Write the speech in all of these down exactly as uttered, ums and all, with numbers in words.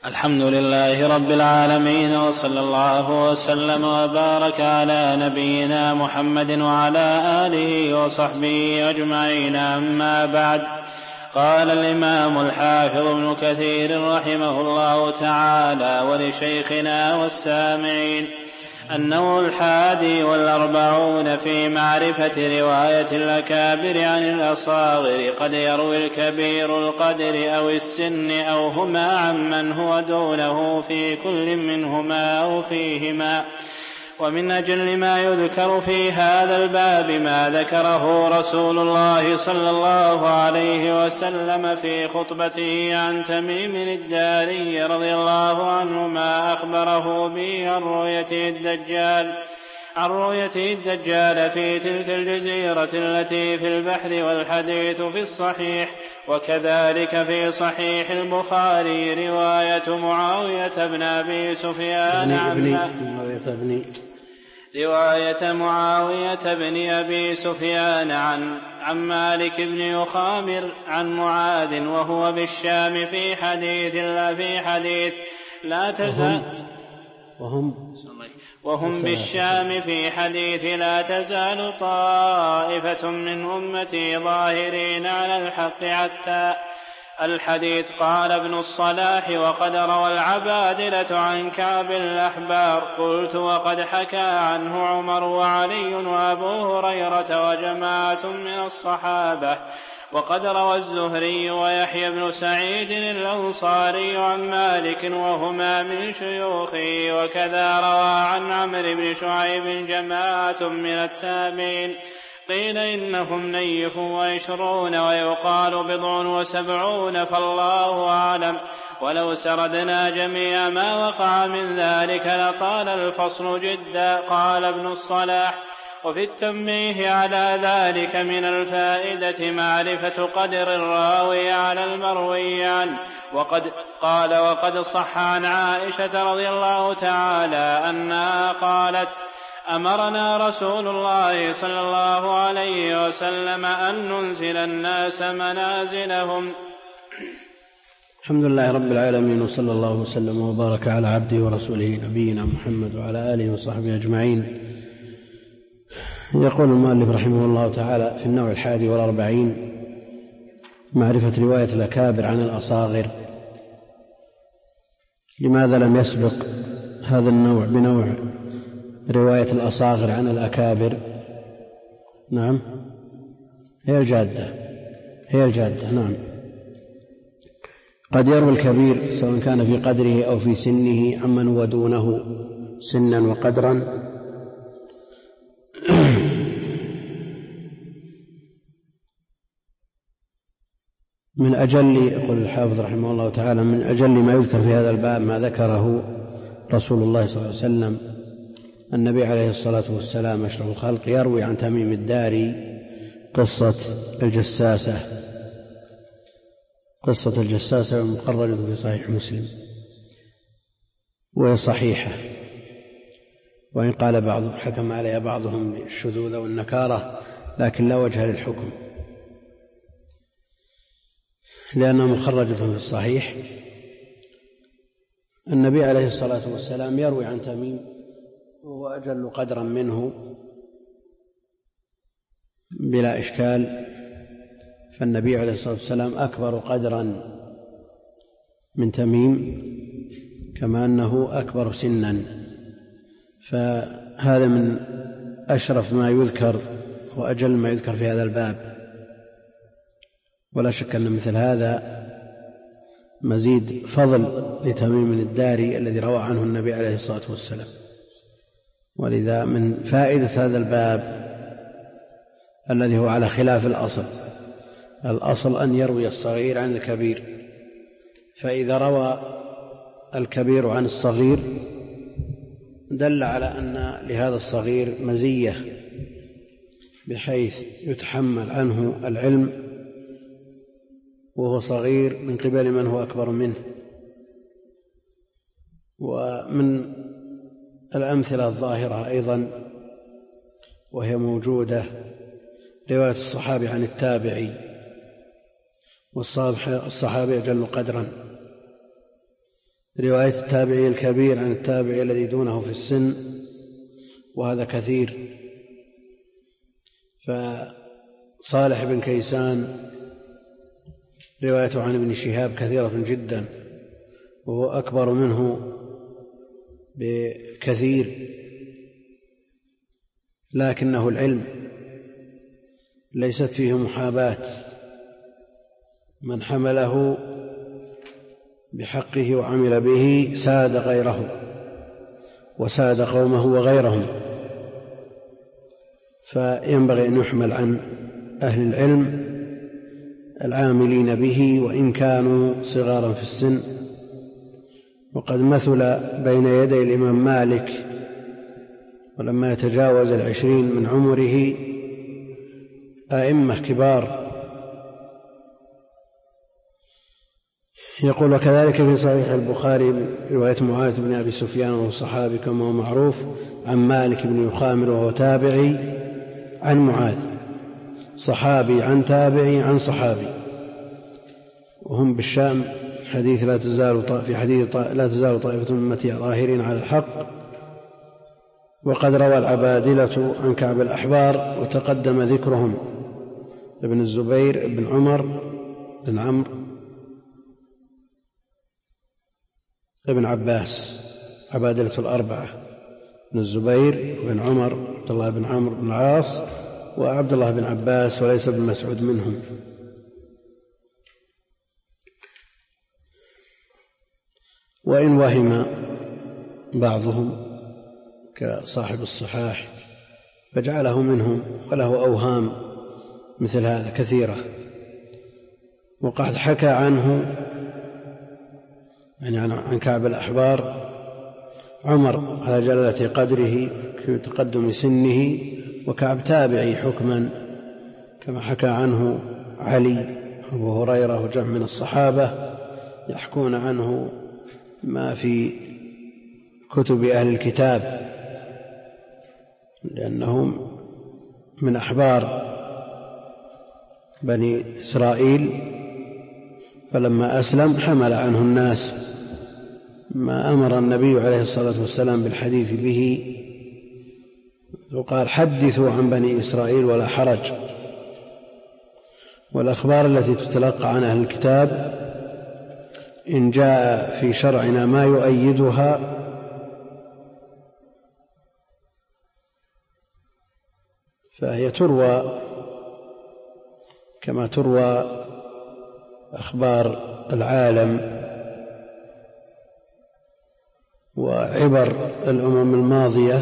الحمد لله رب العالمين، وصلى الله وسلم وبارك على نبينا محمد وعلى آله وصحبه أجمعين. أما بعد، قال الإمام الحافظ ابن كثير رحمه الله تعالى: ولشيخنا والسامعين النوع الحادي والأربعون في معرفة رواية الأكابر عن الأصاغر. قد يروي الكبير القدر أو السن أو هما عمن هو دونه في كل منهما أو فيهما. ومن أجل ما يذكر في هذا الباب ما ذكره رسول الله صلى الله عليه وسلم في خطبته عن تميم الداري رضي الله عنه ما أخبره به عن رؤيته الدجال عن رؤيته الدجال في تلك الجزيرة التي في البحر، والحديث في الصحيح. وكذلك في صحيح البخاري رواية معاوية بن أبي سفيان عن رواية معاوية بن أبي سفيان عن عن مالك بن يخامر عن معاذ وهو بالشام في حديث لا في حديث لا تزال وهم, وهم بالشام في حديث لا تزال طائفة من أمتي ظاهرين على الحق حتى الحديث. قال ابن الصلاح: وقد روى العبادلة عن كعب الأحبار. قلت: وقد حكى عنه عمر وعلي وأبو هريرة وجماعة من الصحابة. وقد روى الزهري ويحيى بن سعيد الأنصاري عن مالك وهما من شيوخه. وكذا روى عن عمرو بن شعيب جماعة من التابعين. قيل إنهم نيف وعشرون، ويقال بضع وسبعون، فالله أعلم. ولو سردنا جميع ما وقع من ذلك لطال الفصل جدا. قال ابن الصلاح: وفي التنبيه على ذلك من الفائدة معرفة قدر الراوي على المروي عنه. وقد قال: وقد صح عن عائشة رضي الله تعالى أنها قالت: أمرنا رسول الله صلى الله عليه وسلم أن ننزل الناس منازلهم. الحمد لله رب العالمين، وصلى الله وسلم وبارك على عبده ورسوله نبينا محمد وعلى آله وصحبه أجمعين. يقول المؤلف رحمه الله تعالى في النوع الحادي والأربعين: معرفة رواية الأكابر عن الأصاغر. لماذا لم يسبق هذا النوع بنوع رواية الأصاغر عن الأكابر؟ نعم، هي الجادة هي الجادة نعم. قد يروي الكبير سواء كان في قدره أو في سنه عمن هو دونه سنا وقدرا. من أجل، يقول الحافظ رحمه الله تعالى، من أجل ما يذكر في هذا الباب ما ذكره رسول الله صلى الله عليه وسلم. النبي عليه الصلاة والسلام أشرف الخلق يروي عن تميم الداري قصة الجساسة قصة الجساسة المخرجة في صحيح مسلم، وهي صحيحة، وإن قال بعض حكم عليها بعضهم بالشذوذ والنكارة، لكن لا وجه للحكم لأنها مخرجة في الصحيح. النبي عليه الصلاة والسلام يروي عن تميم وهو أجل قدرا منه بلا إشكال، فالنبي عليه الصلاة والسلام أكبر قدرا من تميم كما أنه أكبر سنا، فهذا من أشرف ما يذكر وأجل ما يذكر في هذا الباب. ولا شك أن مثل هذا مزيد فضل لتميم الداري الذي روى عنه النبي عليه الصلاة والسلام. ولذا من فائدة هذا الباب الذي هو على خلاف الأصل، الأصل أن يروي الصغير عن الكبير، فإذا روى الكبير عن الصغير دل على أن لهذا الصغير مزية بحيث يتحمل عنه العلم وهو صغير من قبل من هو أكبر منه. ومن الأمثلة الظاهرة أيضا وهي موجودة رواية الصحابي عن التابعي، والصحابي أجل قدرا، رواية التابعي الكبير عن التابعي الذي دونه في السن، وهذا كثير. فصالح بن كيسان روايته عن ابن شهاب كثيرة جدا، وهو أكبر منه بكثير، لكنه العلم ليست فيه محاباة، من حمله بحقه وعمل به ساد غيره وساد قومه وغيرهم، فينبغي أن يحمل عن أهل العلم العاملين به وإن كانوا صغارا في السن. وقد مثل بين يدي الإمام مالك ولما يتجاوز العشرين من عمره أئمة كبار. يقول: وكذلك في صحيح البخاري رواية معاذ بن أبي سفيان وهو صحابي كما هو معروف عن مالك بن يخامر وهو تابعي عن معاذ، صحابي عن تابعي عن صحابي، وهم بالشام حديث لا تزال في حديث لا تزال طائفة من أمتي ظاهرين على الحق. وقد روى العبادلة عن كعب الأحبار وتقدم ذكرهم: ابن الزبير، ابن عمر، ابن عمرو، ابن عباس، عبادلة الأربعة: ابن الزبير وابن عمر، عبد الله بن عمرو بن العاص، وعبد الله بن عباس، وليس ابن مسعود منهم. وإن وهم بعضهم كصاحب الصحاح فجعله منهم وله أوهام مثل هذا كثيرة. وقد حكى عنه يعني عن كعب الأحبار عمر على جلالة قدره في تقدم سنه، وكعب تابعي حكما كما حكى عنه علي وأبو هريرة وجمع من الصحابة يحكون عنه ما في كتب أهل الكتاب، لأنهم من أحبار بني إسرائيل، فلما أسلم حمل عنه الناس ما أمر النبي عليه الصلاة والسلام بالحديث به، وقال: حدثوا عن بني إسرائيل ولا حرج. والأخبار التي تتلقى عن أهل الكتاب إن جاء في شرعنا ما يؤيدها فهي تروى كما تروى أخبار العالم وعبر الأمم الماضية،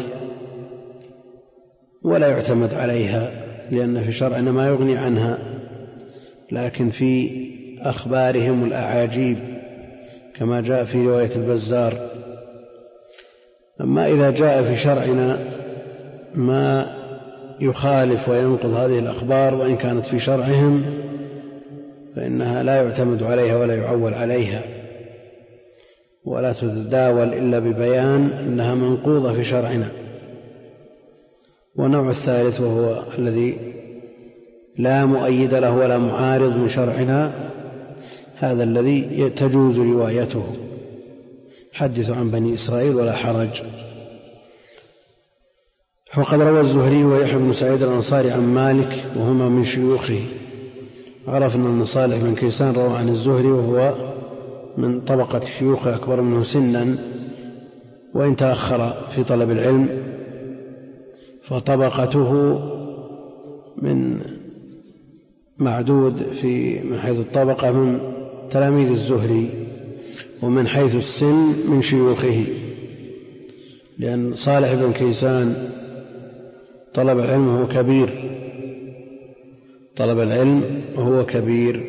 ولا يعتمد عليها لأن في شرعنا ما يغني عنها، لكن في أخبارهم الأعاجيب كما جاء في رواية البزار. أما إذا جاء في شرعنا ما يخالف وينقض هذه الأخبار وإن كانت في شرعهم فإنها لا يعتمد عليها ولا يعول عليها، ولا تتداول إلا ببيان أنها منقوضة في شرعنا. والنوع الثالث وهو الذي لا مؤيد له ولا معارض من شرعنا، هذا الذي تجوز روايته: حدثوا عن بني إسرائيل ولا حرج. وقد روى الزهري ويحيى بن سعيد الأنصاري عن مالك وهما من شيوخه. عرفنا أن صالح بن كيسان روى عن الزهري وهو من طبقة الشيوخ أكبر منه سنا، وإن تأخر في طلب العلم فطبقته من معدود في من حيث الطبقة من تلاميذ الزهري، ومن حيث السن من شيوخه، لأن صالح بن كيسان طلب العلم وهو كبير، طلب العلم وهو كبير.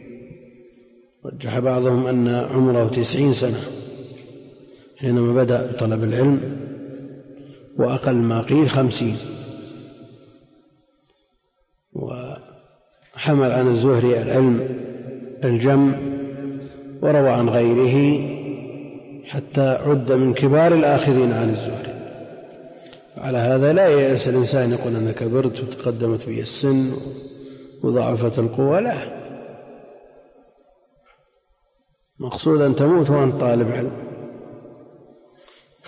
رجح بعضهم أن عمره تسعين سنة حينما بدأ طلب العلم، وأقل ما قيل خمسين. وحمل عن الزهري العلم الجم، وروى عن غيره حتى عد من كبار الآخذين عن الزهري. على هذا لا يأس الإنسان يقول أنا كبرت وتقدمت بي السن وضعفت القوة، لا، مقصود أن تموت وأنت طالب علم.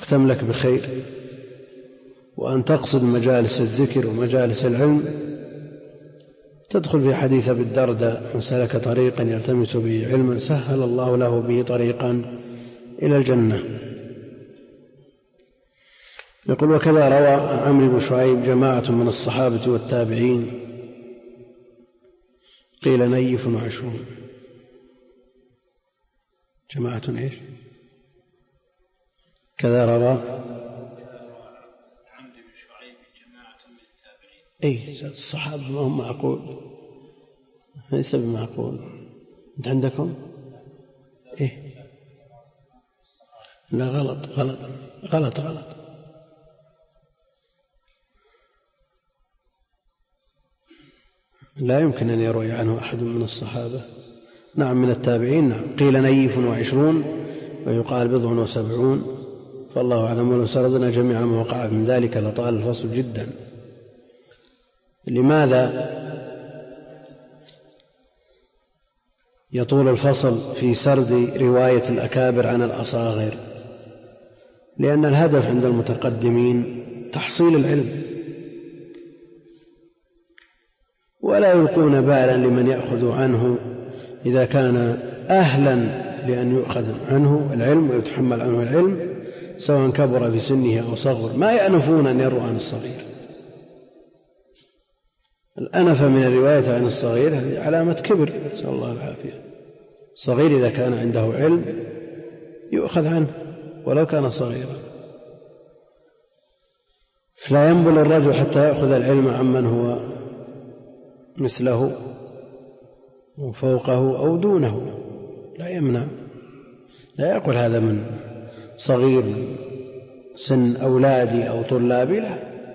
يختم لك بخير، وأن تقصد مجالس الذكر ومجالس العلم، تدخل في حديث أبي الدرداء: من سلك طريقا يلتمس به علما سهل الله له به طريقا إلى الجنة. يقول: وكذا روى عن عمرو بن شعيب جماعة من الصحابة والتابعين، قيل نيف وعشرون. جماعة إيش؟ كذا روى عمرو بن شعيب جماعة من التابعين. أي الصحابة ما هم معقول، ليس بمعقول. أنت عندكم إيه؟ لا، غلط غلط غلط غلط. لا يمكن أن يروي عنه أحد من الصحابة. نعم، من التابعين. نعم، قيل نيف وعشرون ويقال بضع وسبعون، فالله أعلم. ولو سردنا جميع ما وقع من ذلك لطال الفصل جدا. لماذا يطول الفصل في سرد رواية الأكابر عن الأصاغر؟ لأن الهدف عند المتقدمين تحصيل العلم، ولا يلقون بالا لمن يأخذ عنه إذا كان أهلا لأن يؤخذ عنه العلم ويتحمل عنه العلم، سواء كبر في سنه أو صغر. ما يأنفون أن يروا عن الصغير. الأنف من الرواية عن الصغير هذه علامة كبر، نسأل الله العافية. الصغير إذا كان عنده علم يؤخذ عنه ولو كان صغيرا. لا ينبل الرجل حتى يأخذ العلم عمن هو مثله وفوقه أو دونه، لا يمنع. لا يقول هذا من صغير سن أولادي أو طلابي، لا،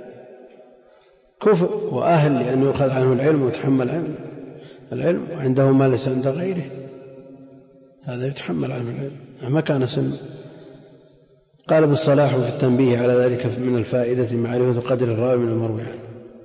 كفء وأهل لأن يؤخذ عنه العلم ويتحمل العلم، وعنده ما ليس عند غيره، هذا يتحمل عنه العلم ما كان سن. قال ابن الصلاح في التنبيه على ذلك: من الفائدة معرفة قدر الراوي من المروي عنه.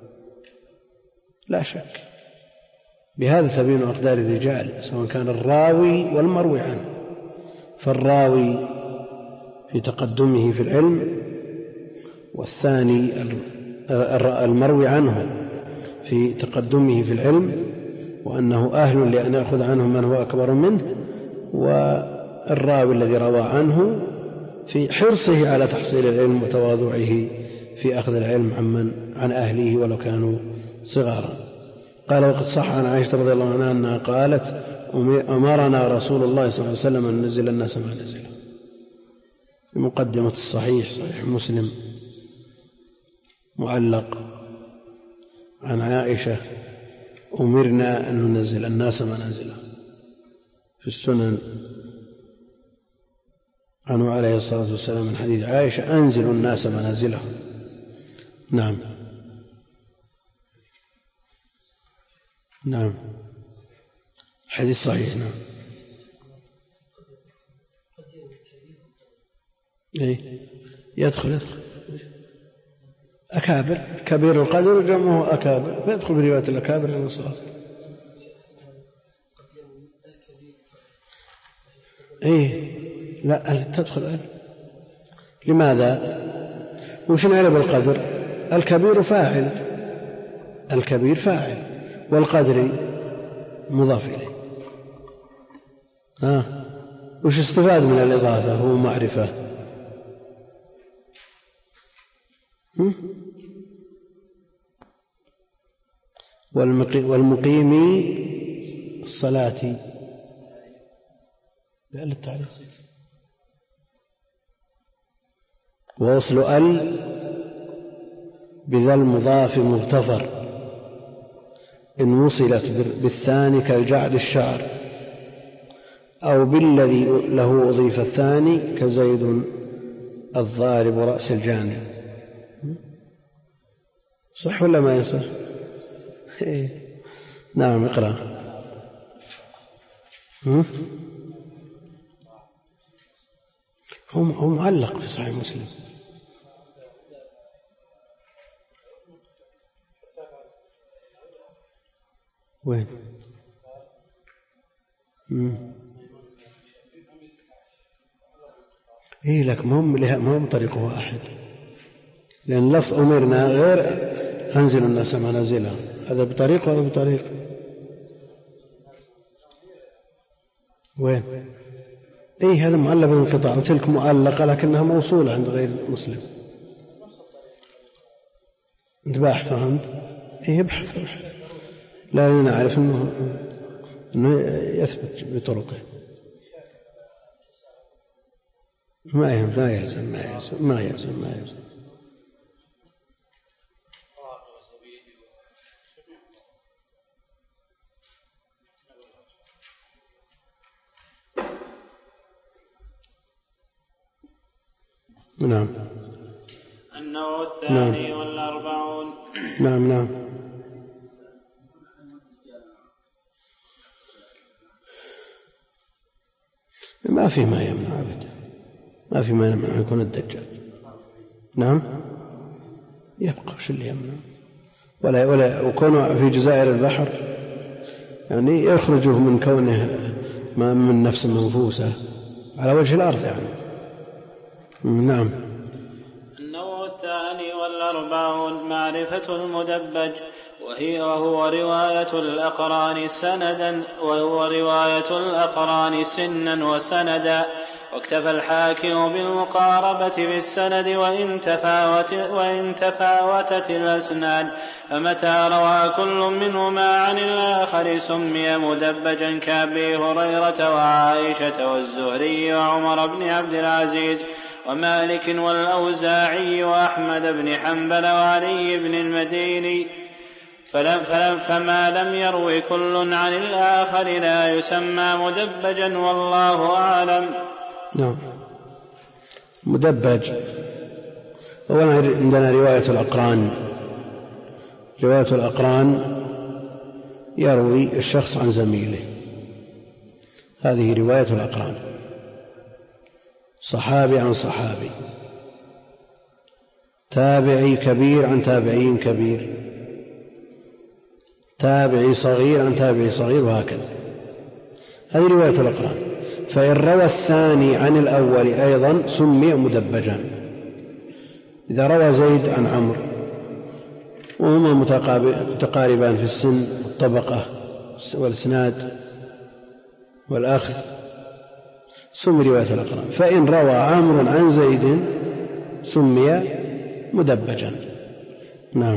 لا شك بهذا تبين أقدار الرجال، سواء كان الراوي والمروي عنه. فالراوي في تقدمه في العلم، والثاني المروي عنه في تقدمه في العلم وأنه أهل لأن يأخذ عنه من هو أكبر منه، والراوي الذي روى عنه في حرصه على تحصيل العلم وتواضعه في أخذ العلم عمن عن أهله ولو كانوا صغارا. قال: وقد صح عن عائشة رضي الله عنها أنها قالت: أمرنا رسول الله صلى الله عليه وسلم أن ننزل الناس منازله. في مقدمة الصحيح صحيح مسلم معلق عن عائشة: أمرنا أن ننزل الناس منازله. في السنن عنه عليه الصلاة والسلام من حديث عائشة: أنزل الناس منازلهم. نعم نعم، حديث صحيح. نعم. إيه؟ يدخل يدخل أكابر، كبير القدر جمعه أكابر، فيدخل برواية الأكابر عن الصلاة. إيه؟ لا، تدخل أل. لماذا؟ وش نعرف القدر؟ الكبير فاعل، الكبير فاعل، والقدر مضاف إليه. ها، وش استفاد من الإضافة؟ هو معرفة. والمقيم الصلاة بأل التعريف. ووصل أل بذا المضاف مغتفر إن وصلت بالثاني كالجعد الشعر، أو بالذي له أضيف الثاني كزيد الضارب رأس الجاني. صح ولا ما يصح؟ نعم، اقرأ. هو معلق في صحيح مسلم. وين؟ إيه لك مهم لها مهم طريق واحد، لأن لفظ أمرنا غير أنزل الناس منازلهم، هذا بطريق وهذا بطريق. وين؟ إيه هذا مؤلف من القطاع وتلك مؤلقة لكنها موصولة عند غير مسلم. أنت باحث عند إيه ابحث ابحث لا نعرف أنه أنه يثبت بطرقه. ما يلزم ما يلزم ما يلزم ما يلزم, ما يلزم. نعم. النوع الثاني نعم. والأربعون. نعم نعم. ما في ما يمنع أبدا، ما في ما يمنع يكون الدجال. نعم يبقى وش اللي يمنع؟ ولا ولا وكونه في جزائر البحر يعني يخرج من كونه ما من نفس منفوسة على وجه الأرض يعني. نعم. النوع الثاني والأربعون معرفة المدبج، وهي وهو رواية الأقران سندا وهو رواية الأقران سنا وسندا. واكتفى الحاكم بالمقاربة بالسند وإن تفاوت وإن تفاوتت الأسناد، فمتى روى كل منهما عن الآخر سمي مدبجا كأبي هريرة وعائشة والزهري وعمر بن عبد العزيز ومالك والأوزاعي وأحمد بن حنبل وعلي بن المديني. فلم فلم فما لم يروي كل عن الآخر لا يسمى مدبجا والله أعلم. نعم. مدبج أولا عندنا رواية الأقران. رواية الأقران يروي الشخص عن زميله، هذه رواية الأقران، صحابي عن صحابي، تابعي كبير عن تابعي كبير، تابعي صغير عن تابعي صغير، وهكذا. هذه رواية الأقران. فإن روى الثاني عن الأول أيضا سمي مدبجا. إذا روى زيد عن عمرو وهما متقاربان في السن والطبقة والإسناد والأخذ سمي رواية الأقران. فإن روى عمرو عن زيد سمي مدبجا. نعم.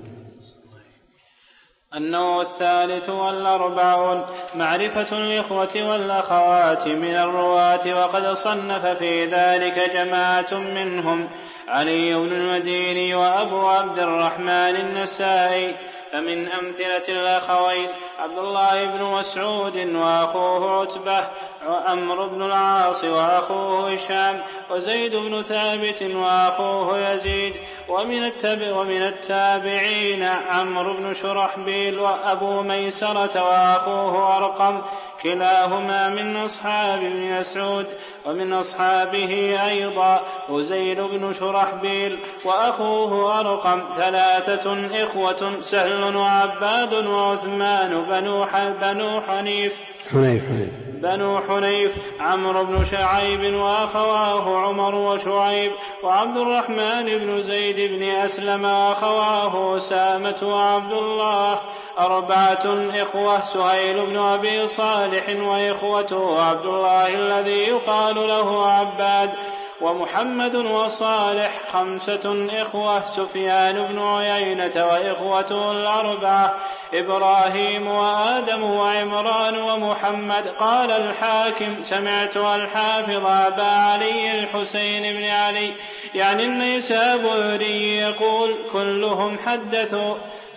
النوع الثالث والأربعون معرفة الإخوة والأخوات من الرواة، وقد صنف في ذلك جماعة منهم علي بن المديني وأبو عبد الرحمن النسائي. فمن أمثلة الأخوين عبد الله بن مسعود وأخوه عتبة، وعمرو بن العاص وأخوه هشام، وزيد بن ثابت وأخوه يزيد. ومن ومن التابعين عمرو بن شرحبيل وأبو ميسرة وأخوه أرقم، كلاهما من أصحاب ابن مسعود. ومن أصحابه أيضا وزيد بن شرحبيل وأخوه أرقم، ثلاثة إخوة سهل وعباد وعثمان بنو حنيف حنيف بنو حنيف عمرو بن شعيب وأخواه عمر وشعيب، وعبد الرحمن بن زيد بن أسلم وأخواه أسامة وعبد الله. أربعة إخوة سهيل بن أبي صالح وإخوته عبد الله الذي يقال له عباد ومحمد وصالح. خمسة إخوة سفيان بن عيينة وإخوته الأربعة إبراهيم وآدم وعمران ومحمد. قال الحاكم سمعت الحافظ أبا علي الحسين بن علي يعني النيسابوري يقول كلهم حدثوا.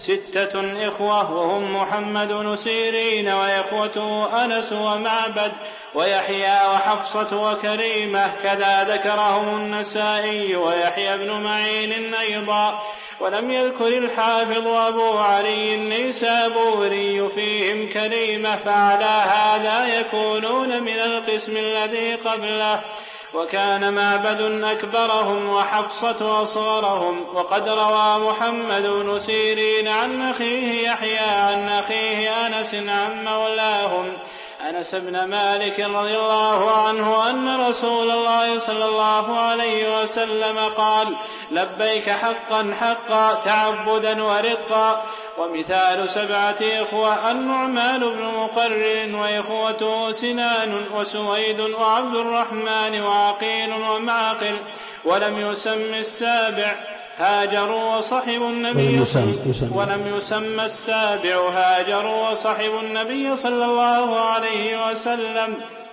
ستة إخوة وهم محمد بن سيرين وإخوته أنس ومعبد ويحيى وحفصة وكريمة، كذا ذكرهم النسائي ويحيى بن معين أيضا. ولم يذكر الحافظ أبو علي النيسابوري فيهم كريمة، فعلى هذا يكونون من القسم الذي قبله. وكان معبد أكبرهم وحفصة أصغرهم. وقد روى محمد بن سيرين عن أخيه يحيى عن أخيه أنس عن مولاهم أنس بن مالك رضي الله عنه أن رسول الله صلى الله عليه وسلم قال: لبيك حقا حقا تعبدا ورقا. ومثال سبعة إخوة النعمان بن مقرن وإخوته سنان وسويد وعبد الرحمن وعقيل ومعقل. ولم يسم السابع هاجروا وصحبوا النبي ولم يسمى السابع هاجروا وصحبوا النبي صلى الله عليه وسلم.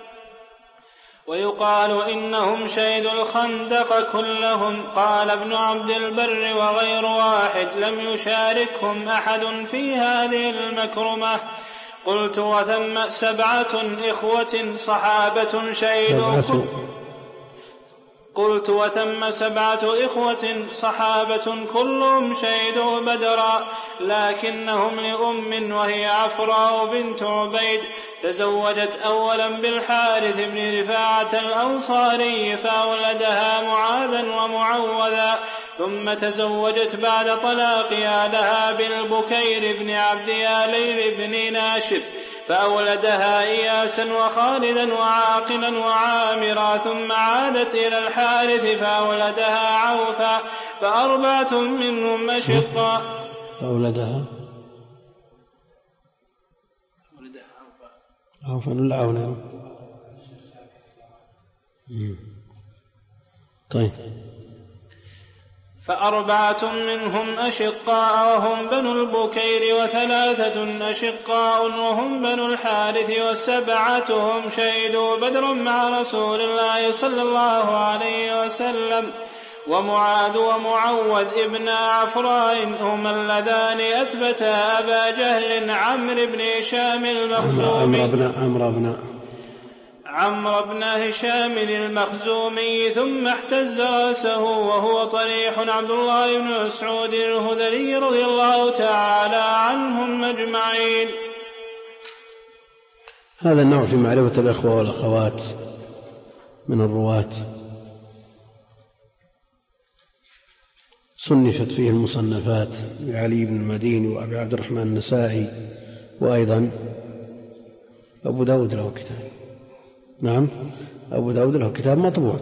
ويقال إنهم شهدوا الخندق كلهم. قال ابن عبد البر وغير واحد لم يشاركهم أحد في هذه المكرمة. قلت: وثم سبعة إخوة صحابة شهدوا قلت وثم سبعة إخوة صحابة كلهم شهدوا بدرا، لكنهم لأم وهي عفراء بنت عبيد تزوجت أولا بالحارث بن رفاعة الأنصاري فأولدها معاذا ومعوذا، ثم تزوجت بعد طلاقها لها بالبكير بن عبد ياليل بن ناشف فأولدها إياسا وخالدا وعاقلا وعامرا، ثم عادت إلى الحارث فأولدها عوفا، فأربعة منهم أشقاء. فأولدها عوفا ولا عونا؟ طيب. فأربعة منهم أشقاء وهم بنو البكير، وثلاثة أشقاء وهم بنو الحارث، والسبعة هم شهدوا بدرا مع رسول الله صلى الله عليه وسلم. ومعاذ ومعوذ ابن عفراء هما اللذان أثبتا أبا جهل عمرو بن هشام المخزومي عمرو بن عمرو بن هشام المخزومي، ثم احتز رأسه وهو طريح عبد الله بن مسعود الهذلي رضي الله تعالى عنهم أجمعين. هذا النوع في معرفة الأخوة والأخوات من الرواة صنفت فيه المصنفات لعلي بن المديني وأبي عبد الرحمن النسائي، وأيضا أبو داود له كتاب. نعم، أبو داود له كتاب مطبوع.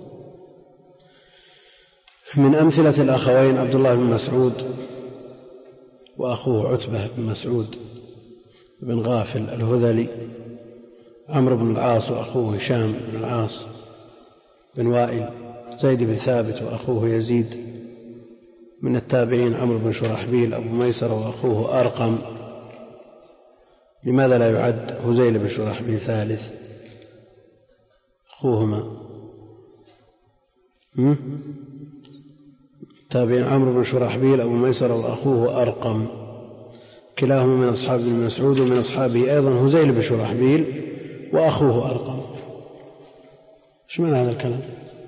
من أمثلة الأخوين عبد الله بن مسعود وأخوه عتبة بن مسعود بن غافل الهذلي، عمرو بن العاص وأخوه هشام بن العاص بن وائل، زيد بن ثابت وأخوه يزيد. من التابعين عمرو بن شرحبيل أبو ميسر وأخوه أرقم. لماذا لا يعد هزيل بن شرحبيل ثالث أخوهما؟ تابعين عمرو بن شرحبيل أبو ميسر وأخوه أرقم، كلاهما من أصحاب ابن مسعود، ومن أصحابه أيضا هزيل بن شرحبيل وأخوه أرقم. ايش معنى هذا الكلام؟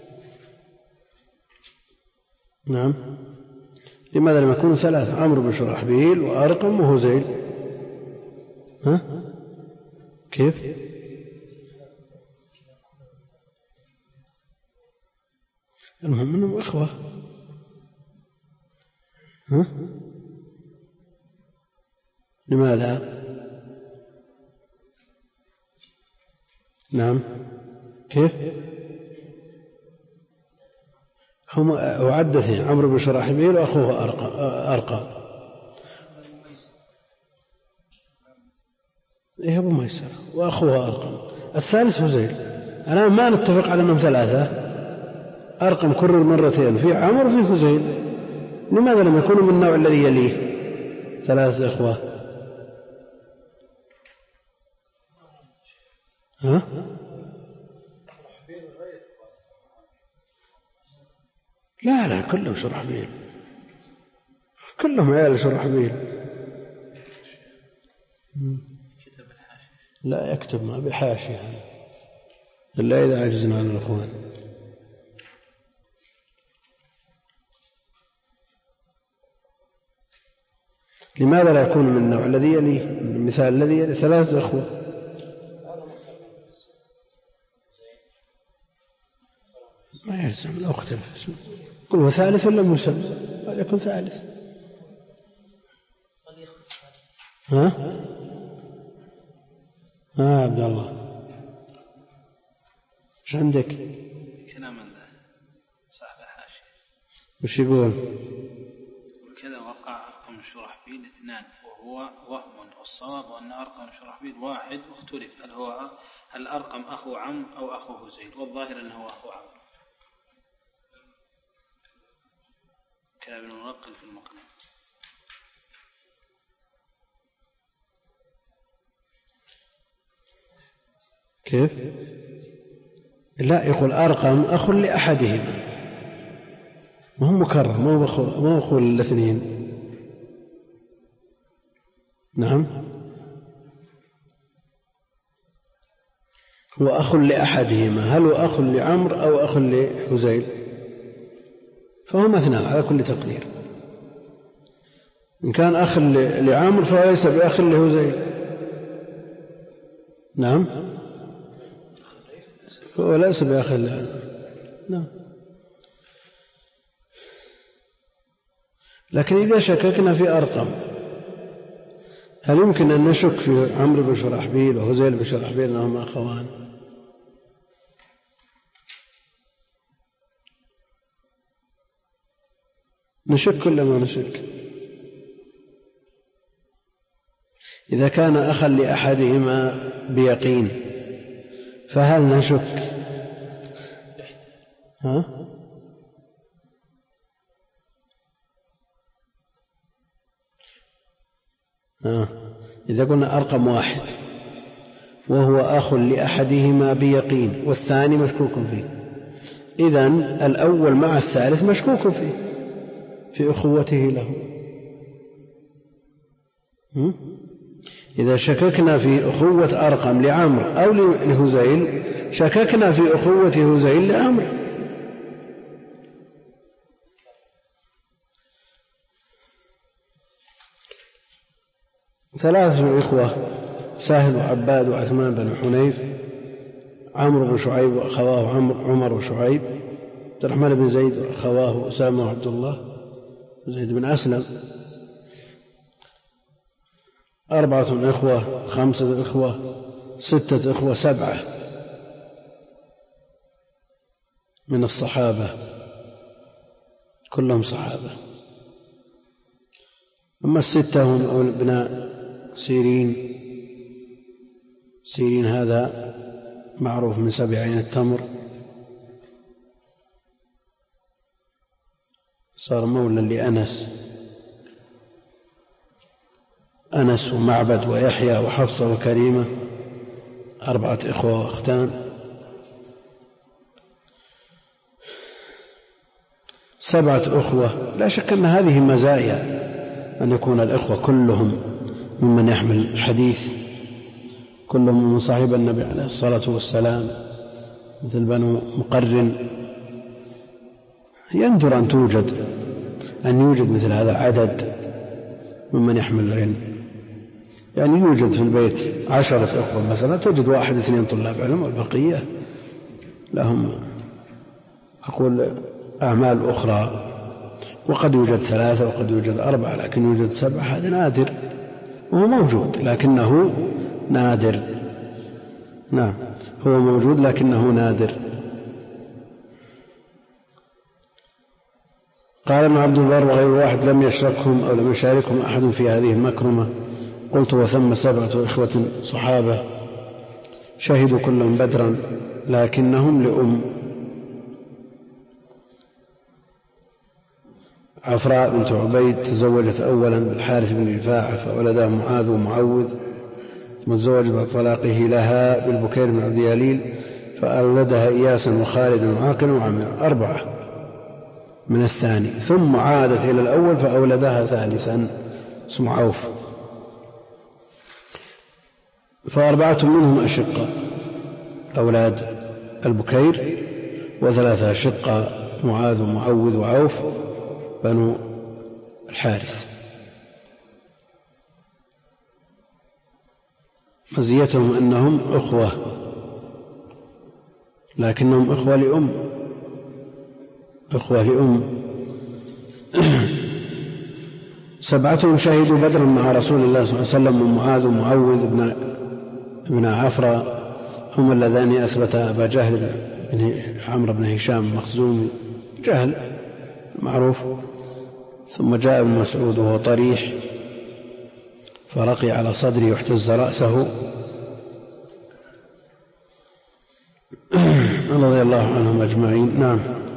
نعم، لماذا لم يكونوا ثلاثة؟ عمرو بن شرحبيل وأرقم وهزيل. ها كيف؟ المهم أنهم إخوة. ها؟ لماذا؟ نعم، كيف؟ هم وعد اثنين، عمرو بن شرحبيل وأخوه أرقم. إيه أبو ميسر وأخوه أرقم، الثالث هزيل. الآن ما نتفق على أنهم ثلاثة. أرقم كرر مرتين في عمرو وفي هزيل، لماذا لم يكونوا من النوع الذي يليه ثلاثة إخوة؟ ها؟ لا لا، كلهم شرحبيل، كلهم عيال شرحبيل. لا يكتب ما بحاشية إلا إذا عجزنا عن الأخوان. لماذا لا يكون من النوع الذي يليه؟ المثال الذي يليه ثلاثة إخوة. ما يلزم، لا اختلف اسمه، قل هو ثالث ولا مسمى، قد يكون ثالث. ها؟ ها عبد الله ايش عندك؟ كلام صاحب الحاشية وش يقول؟ وكذا وقع أرقم شرحبيل اثنان وهو وهم، والصواب أن أرقم شرحبيل واحد واختلف هل هو هل أرقم أخو عم أو أخو هزيل، والظاهر أنه أخو عم. كلام المنقل في المقنع. كيف؟ لا، يقول أرقم أخ لأحدهما، ما هو مكرر، ما هو أخو ما هو أخو الاثنين. نعم، هو أخ لأحدهما، هل هو أخ لعمر أو أخ لهزيل؟ فهو مثنى على كل تقدير. إن كان أخ لعمر فهو ليس بأخ لهزيل. نعم، فهو ليس بأخ لعمر. نعم، لكن إذا شككنا في أرقم، هل يمكن أن نشك في عمرو بن شرحبيل وهزيل بن شرحبيل أنهما أخوان؟ نشك كل ما نشك. إذا كان أخا لأحدهما بيقين فهل نشك؟ ها؟ آه. إذا قلنا أرقم واحد وهو أخ لأحدهما بيقين والثاني مشكوك فيه، إذن الأول مع الثالث مشكوك فيه في أخوته له. إذا شككنا في أخوة أرقم لعمر أو لهزيل شككنا في أخوة هزيل لعمر. ثلاثة إخوة، سهل وعباد وعثمان بن حنيف، عمرو بن شعيب وأخواه عمر وشعيب، عبد الرحمن بن زيد وأخواه أسامة وعبد الله زيد بن أسلم. أربعة إخوة، خمسة إخوة، ستة إخوة، سبعة من الصحابة كلهم صحابة. أما الستة هم ابناء سيرين. سيرين هذا معروف من سبع عين التمر، صار مولا لأنس. أنس ومعبد ويحيى وحفصة وكريمة، أربعة إخوة وأختان. سبعة أخوة، لا شك أن هذه مزايا أن يكون الإخوة كلهم ممن يحمل الحديث، كلهم من صاحب النبي عليه الصلاة والسلام، مثل بنو مقرن. يندر أن توجد أن يوجد مثل هذا العدد ممن يحمل العلم. يعني يوجد في البيت عشرة أخوة مثلا، تجد واحد اثنين طلاب علم والبقية لهم أقول أعمال أخرى، وقد يوجد ثلاثة وقد يوجد أربعة، لكن يوجد سبعة هذا نادر، وهو موجود لكنه نادر. نعم، هو موجود لكنه نادر. قال ابن عبد البر وغير واحد لم يشركهم أو لم يشاركهم أحد في هذه المكرمة. قلت وثم سبعة إخوة صحابة شهدوا كلهم بدرا لكنهم لأم. عفراء بنت عبيد تزوجت أولا بالحارث بن رفاعة فولدها معاذ ومعوذ، ثم تزوج بعد طلاقه لها بالبكير بن عبد يليل فأولدها إياسا وخالدا وعاقلا وعمرا، أربعة من الثاني، ثم عادت إلى الأول فأولدها ثالثا اسمه عوف، فأربعة منهم أشقة أولاد البكير، وثلاثة أشقة معاذ ومعوذ وعوف بنو الحارث. مزيتهم أنهم أخوة لكنهم أخوة لأم، أخوة لأم. سبعتهم شهدوا بدرا مع رسول الله صلى الله عليه وسلم، ومعاذ ومعوذ بن بن عفرة هم اللذان أثبت أبا جهل بن عمرو بن هشام مخزومي جهل معروف. ثم جاء ابن مسعود وهو طريح فرقي على صدره واحتز رأسه رضي الله عنهم أجمعين. نعم.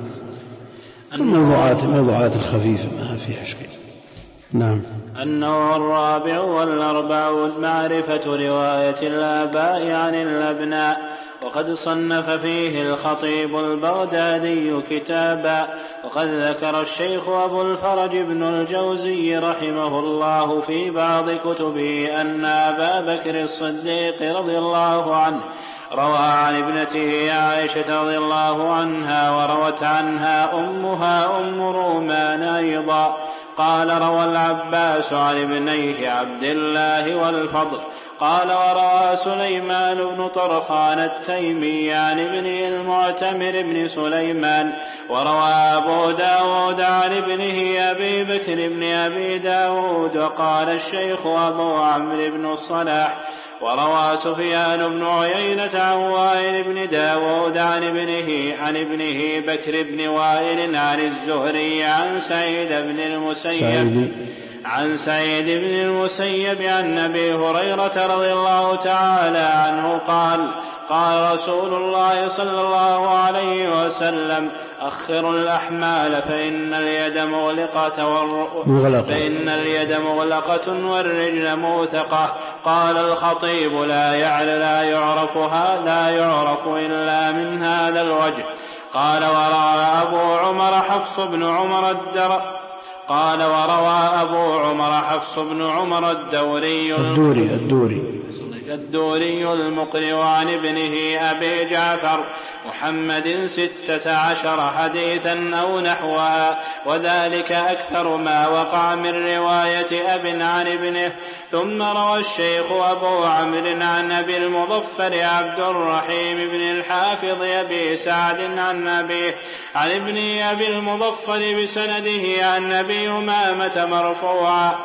الموضوعات الموضوعات الخفيفة ما فيها شيء. نعم. النوع الرابع والأربعون معرفة رواية الآباء عن الأبناء، وقد صنف فيه الخطيب البغدادي كتابا. وقد ذكر الشيخ أبو الفرج بن الجوزي رحمه الله في بعض كتبه أن أبا بكر الصديق رضي الله عنه روى عن ابنته عائشة رضي الله عنها وروت عنها أمها أم رومان أيضا. قال روى العباس عن ابنيه عبد الله والفضل. قال وروى سليمان بن طرخان التيمي عن ابنه المعتمر بن سليمان. وروى أبو داود عن ابنه أبي بكر بن أبي داود. وقال الشيخ أبو عمرو بن الصلاح وروى سفيان بن عيينة عن وائل بن داود عن ابنه عن ابنه بكر بن وائل عن الزهري عن سعيد بن المسيب عن سعيد بن المسيب عن أبي هريرة رضي الله تعالى عنه قال قال رسول الله صلى الله عليه وسلم أخروا الأحمال فإن اليد مغلقة والر... فإن اليد مغلقة والرجل موثقة. قال الخطيب لا يعلى لا يعرفها لا يعرف إلا من هذا الوجه. قال وروى أبو عمر حفص بن عمر الدر قال وروى أبو عمر حفص بن عمر الدوري الدوري الدوري الدوري المقرئ عن ابنه أبي جعفر محمد ستة عشر حديثا أو نحوها، وذلك أكثر ما وقع من رواية أب عن ابنه. ثم روى الشيخ أبو عمرو عن أبي المظفر عبد الرحيم بن الحافظ أبي سعد عن أبيه عن ابن أبي المظفر بسنده عن أبي أمامة مرفوعا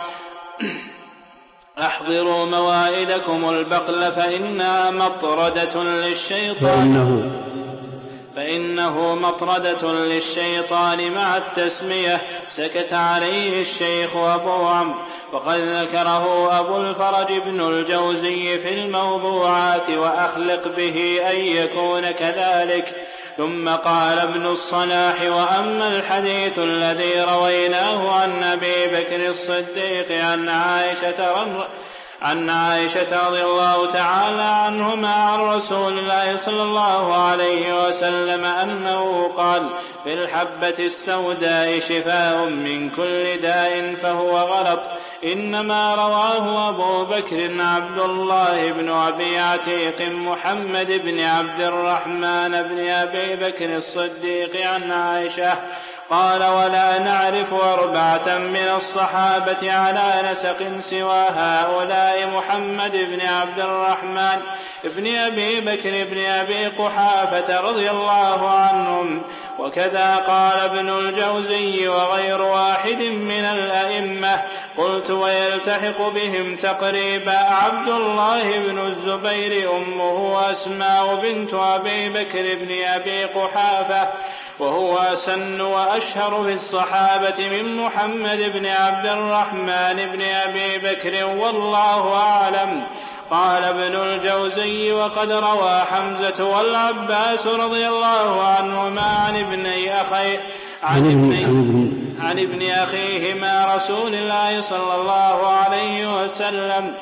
أحضروا موائدكم البقل فإنها مطردة للشيطان فإنه مطردة للشيطان مع التسمية. سكت عليه الشيخ أبو عمرو. وقد ذكره أبو الفرج بن الجوزي في الموضوعات وأخلق به أن يكون كذلك. ثم قال ابن الصلاح وأما الحديث الذي رويناه عن أبي بكر الصديق عن عائشة عن عائشة رضي الله تعالى عنهما عن رسول الله صلى الله عليه وسلم أنه قال في الحبة السوداء شفاء من كل داء فهو غلط. إنما رواه أبو بكر عبد الله بن أبي عتيق محمد بن عبد الرحمن بن أبي بكر الصديق عن عائشة قال ولا نعرف أربعة من الصحابة على نسق سوى هؤلاء محمد بن عبد الرحمن بن أبي بكر بن أبي قحافة رضي الله عنهم. وكذا قال ابن الجوزي وغير واحد من الأئمة. قلت ويلتحق بهم تقريبا عبد الله بن الزبير أمه أسماء بنت أبي بكر بن أبي قحافة وهو أسن وأشهر في الصحابة من محمد بن عبد الرحمن بن أبي بكر والله أعلم. قال ابن الجوزي وقد روى حمزة والعباس رضي الله عنهما عن ابني أخيه عن ابن, عن ابن أخيهما رسول الله صلى الله عليه وسلم.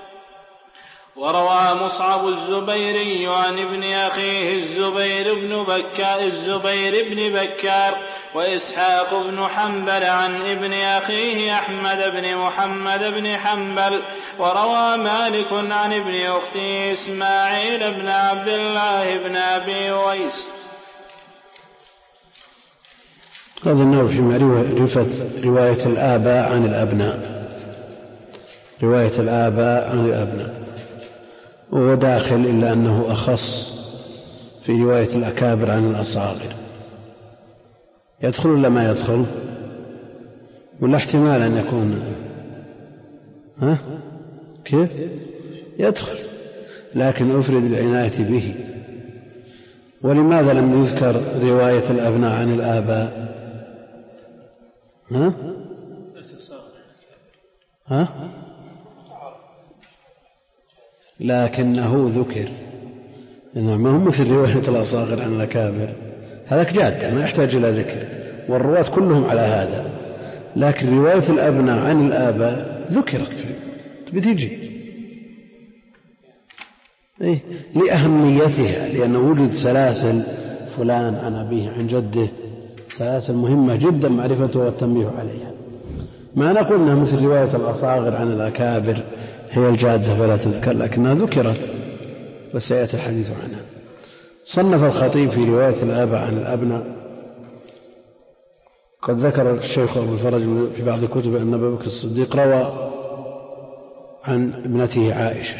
وروى مصعب الزبيري عن ابن أخيه الزبير بن بكار الزبير بن بكار وإسحاق بن حنبل عن ابن أخيه أحمد بن محمد بن حنبل. وروى مالك عن ابن أخته إسماعيل بن عبد الله بن أبي أويس. هذا النوع في معرفة رواية الآباء عن الأبناء رواية الآباء عن الأبناء وهو داخل إلا أنه أخص في رواية الأكابر عن الأصاغر. يدخل ولا ما يدخل؟ ولا احتمال أن يكون ها كيف يدخل؟ لكن أفرد العناية به. ولماذا لم يذكر رواية الأبناء عن الآباء؟ ها؟ ها؟ لكنه ذكر، إنما هو مثل رواية الأصاغر عن الأكابر، هذاك جاد ما يحتاج إلى ذكر، والرواة كلهم على هذا. لكن رواية الأبناء عن الآباء ذكرت بتجي إيه؟ لأهميتها، لأن وجود سلاسل فلان عن أبيه عن جده سلاسل مهمة جدا معرفته والتنبيه عليها. ما نقول أنها مثل رواية الأصاغر عن الأكابر هي الجادة فلا تذكر، لكنها ذكرت وسيأتي الحديث عنها. صنف الخطيب في رواية الآباء عن الأبناء، قد ذكر الشيخ أبو الفرج في بعض كتبه أن أبا بكر الصديق روى عن ابنته عائشة،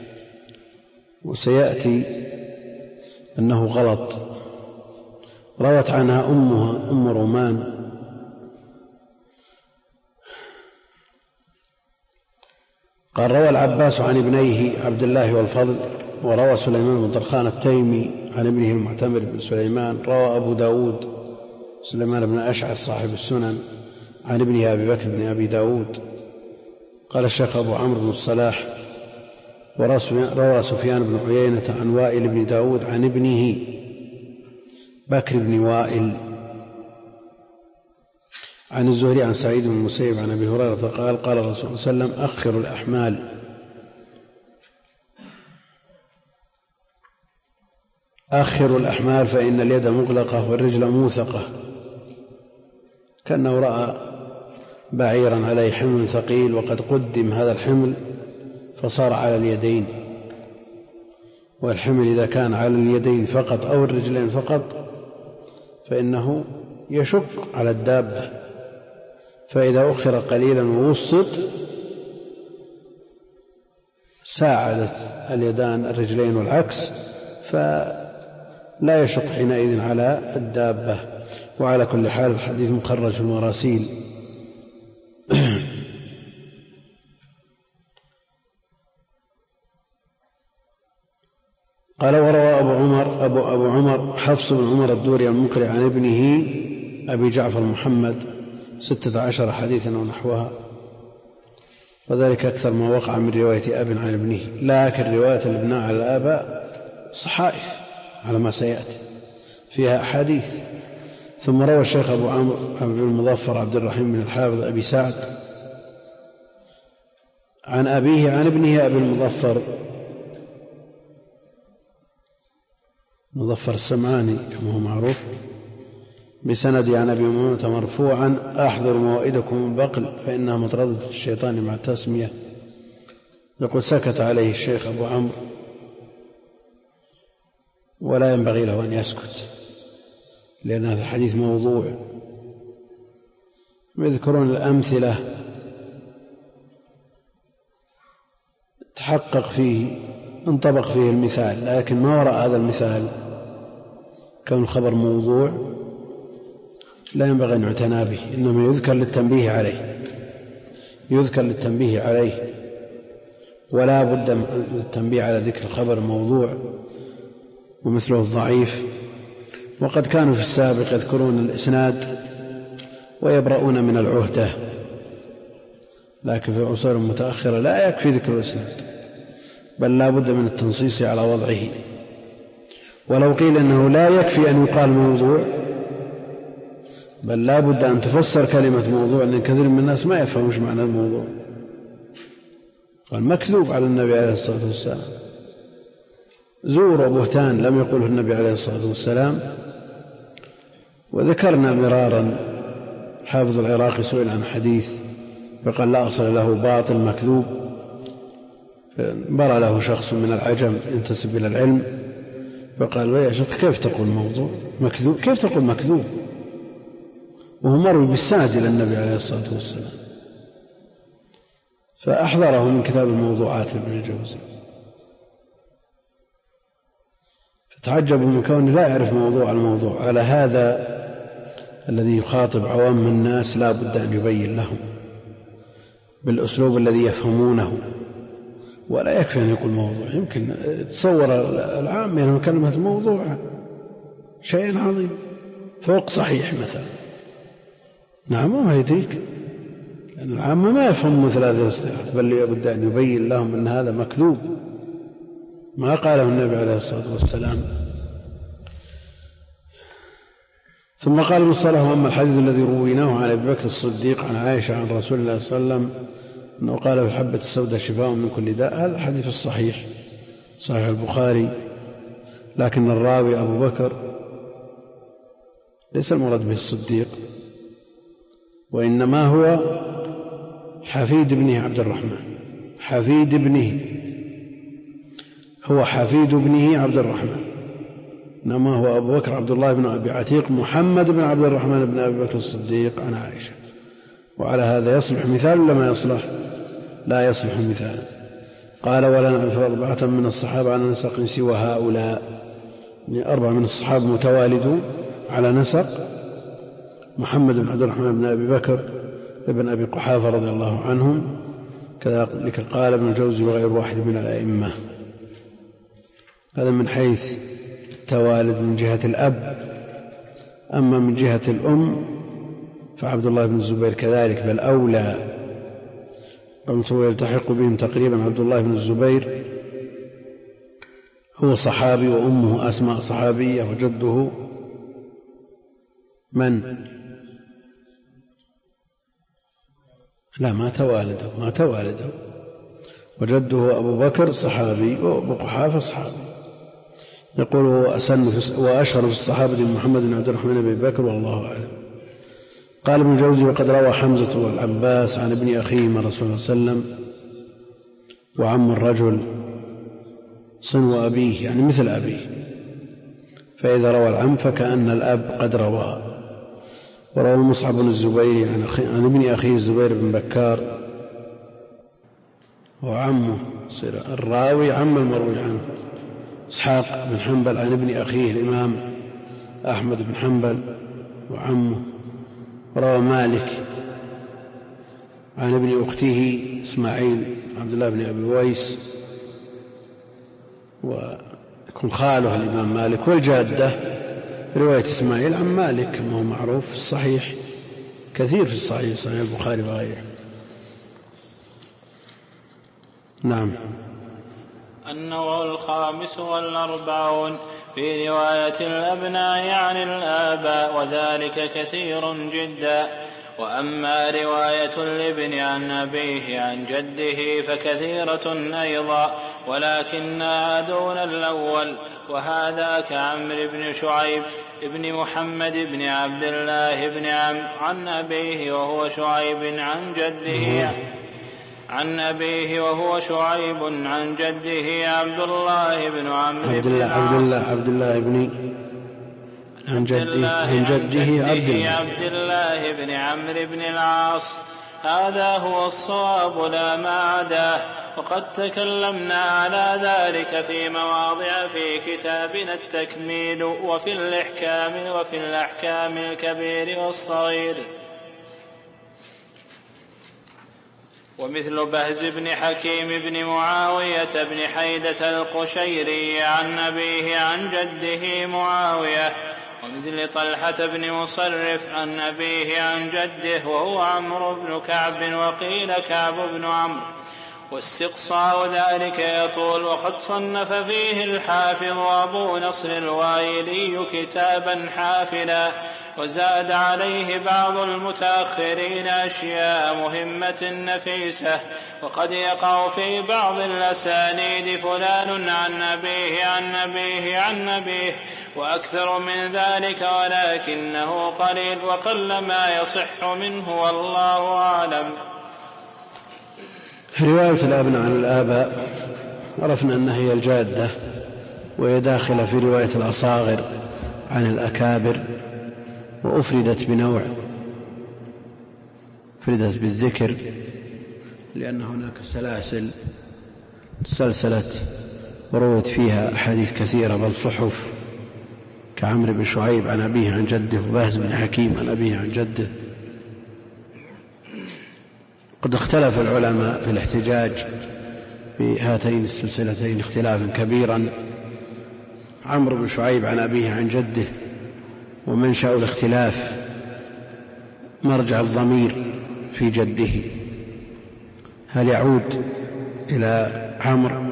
وسيأتي أنه غلط، روت عنها أمها أم رومان قال روى العباس عن ابنيه عبد الله والفضل، وروى سليمان بن طرخان التيمي عن ابنه المعتمر بن سليمان، روى أبو داود سليمان بن أشعث صاحب السنن عن ابنه أبي بكر بن أبي داود. قال الشيخ أبو عمرو بن الصلاح روى سفيان بن عيينة عن وائل بن داود عن ابنه بكر بن وائل عن الزهري عن سعيد بن المسيب عن أبي هريرة قال قال الرسول صلى الله عليه وسلم أخروا الأحمال أخروا الأحمال فإن اليد مغلقة والرجل موثقة. كأنه رأى بعيرا عليه حمل ثقيل وقد قدم هذا الحمل فصار على اليدين، والحمل إذا كان على اليدين فقط أو الرجلين فقط فإنه يشق على الدابة، فإذا أخر قليلا ووسط ساعدت اليدان الرجلين والعكس، فلا يشق حينئذ على الدابة. وعلى كل حال الحديث مخرج في المراسيل. قال وروى أبو عمر أبو, أبو عمر حفص بن عمر الدوري المقري عن ابنه أبي جعفر محمد ستة عشر حديثا ونحوها، وذلك أكثر ما وقع من رواية أب عن ابنه. لكن رواية الابناء على الآباء صحائف على ما سيأتي فيها أحاديث. ثم روى الشيخ أبو عمرو بن المظفر عبد الرحيم بن الحافظ أبي سعد عن أبيه عن ابنه أبي المظفر مظفر السمعاني كما هو معروف بسند عن أبي أمامة مرفوعا أحذر موائدكم من بقل فإنها مطردة الشيطان مع التسمية. يقول سكت عليه الشيخ أبو عمرو ولا ينبغي له أن يسكت، لأن هذا الحديث موضوع. يذكرون الأمثلة تحقق فيه انطبق فيه المثال، لكن ما وراء هذا المثال كون الخبر موضوع لا ينبغي أن يعتنى به، إنما يذكر للتنبيه عليه يذكر للتنبيه عليه ولا بد من التنبيه على ذكر الخبر الموضوع ومثله الضعيف. وقد كانوا في السابق يذكرون الإسناد ويبرؤون من العهدة، لكن في العصور المتأخرة لا يكفي ذكر الإسناد، بل لا بد من التنصيص على وضعه. ولو قيل أنه لا يكفي أن يقال موضوع، بل لا بد أن تفسر كلمة موضوع، لأن كثير من الناس ما يفهمش معنى الموضوع. قال مكذوب على النبي عليه الصلاة والسلام، زور وبهتان لم يقله النبي عليه الصلاة والسلام. وذكرنا مرارا حافظ العراقي سئل عن حديث فقال لا أصل له باطل مكذوب، برى له شخص من العجم ينتسب إلى العلم فقال يا شيخ كيف تقول موضوع مكذوب، كيف تقول مكذوب وهو مروي بالسند إلى النبي عليه الصلاة والسلام؟ فأحضره من كتاب الموضوعات ابن الجوزي، فتعجبوا من كونه لا يعرف موضوع الموضوع. على هذا الذي يخاطب عوام الناس لا بد أن يبين لهم بالأسلوب الذي يفهمونه ولا يكفي أن يقول موضوع. يمكن تصور العام أنه كلمة موضوع شيء عظيم فوق صحيح مثلا. نعم ما يدريك، لأن العامة ما يفهم مثل هذه الاصطلاحات، بل لابد أن يبين لهم أن هذا مكذوب ما قاله النبي عليه الصلاة والسلام. ثم قال المصطلح: أما الحديث الذي رويناه عن أبي بكر الصديق عن عائشة عن رسول الله صلى الله عليه وسلم أنه قال في الحبة السوداء شفاء من كل داء، هذا الحديث الصحيح صحيح البخاري، لكن الراوي أبو بكر ليس المراد به الصديق، وإنما هو حفيد ابنه عبد الرحمن، حفيد ابنه هو حفيد ابنه عبد الرحمن، إنما هو أبو بكر عبد الله بن أبي عتيق محمد بن عبد الرحمن بن أبي بكر الصديق عن عائشة. وعلى هذا يصلح مثال ولا ما يصلح؟ لا يصلح مثال. قال: ولا نعرف أربعة من الصحابة على نسق سوى هؤلاء، يعني أربعة من الصحابة متوالدون على نسق: محمد بن عبد الرحمن بن أبي بكر ابن أبي قحافة رضي الله عنهم، كذلك قال ابن الجوزي وغير واحد من الأئمة. هذا من حيث التوالد من جهة الأب. أما من جهة الأم فعبد الله بن الزبير كذلك، بل أولى، قمت يلتحق بهم تقريبا عبد الله بن الزبير هو صحابي وأمه أسماء صحابية، وجده من؟ لا ما توالده ما توالده وجده أبو بكر صحابي وأبو قحافة صحابي. يقول هو أسن وأشهر في الصحابة محمد بن عبد الرحمن بن بكر والله أعلم. قال ابن الجوزي: وقد روى حمزة والعباس عن ابن أخيهما رسول الله صلى الله عليه وسلم وعم الرجل صنو أبيه، يعني مثل أبيه، فإذا روى العم فكأن الأب قد روى. وروى مصعب بن الزبير عن ابن أخيه الزبير بن بكار وعمه الراوي عم المروي عنه إسحاق بن حنبل عن ابن أخيه الإمام أحمد بن حنبل وعمه. وروى مالك عن ابن أخته إسماعيل عبد الله بن أبي ويس، ويكون خاله الإمام مالك، والجادة رواية إسماعيل عن مالك كما هو معروف في الصحيح، كثير في الصحيح، صحيح البخاري وغيره. نعم. النوع الخامس والأربعون في رواية الأبناء عن الآباء، وذلك كثير جدا. وأما رواية الابن عن أبيه عن جده فكثيرة أيضا، ولكنها دون الأول، وهذا كعمرو بن شعيب ابن محمد بن عبد الله بن عمرو عن أبيه وهو شعيب عن جده عن أبيه وهو شعيب عن جده عبد الله بن عمرو عبد الله عبد الله عبد الله بن عن جده عن جده عبد الله بن عمرو بن العاص. هذا هو الصواب لا ما عداه، وقد تكلمنا على ذلك في مواضع في كتابنا التكميل وفي الإحكام وفي الأحكام الكبير والصغير. ومثل بهز بن حكيم بن معاوية بن حيدة القشيري عن أبيه عن جده معاوية، ومثل طلحة بن مصرف عن أبيه عن جده وهو عمرو بن كعب وقيل كعب بن عمرو. واستقصاء ذلك يطول، وقد صنف فيه الحافظ أبو نصر الوايلي كتابا حافلا، وزاد عليه بعض المتأخرين أشياء مهمة نفيسة. وقد يقع في بعض الأسانيد فلان عن أبيه عن أبيه عن أبيه وأكثر من ذلك، ولكنه قليل وقل ما يصح منه، والله أعلم. رواية الأبناء عن الآباء عرفنا أنها هي الجادة، وهي داخلة في رواية الأصاغر عن الأكابر، وأفردت بنوع، أفردت بالذكر لأن هناك سلاسل سلسلت وروت فيها أحاديث كثيرة بل صحف، كعمرو بن شعيب عن أبيه عن جده، وبهز بن حكيم عن أبيه عن جده. قد اختلف العلماء في الاحتجاج بهاتين السلسلتين اختلافا كبيرا. عمرو بن شعيب عن أبيه عن جده، ومنشأ الاختلاف مرجع الضمير في جده، هل يعود إلى عمرو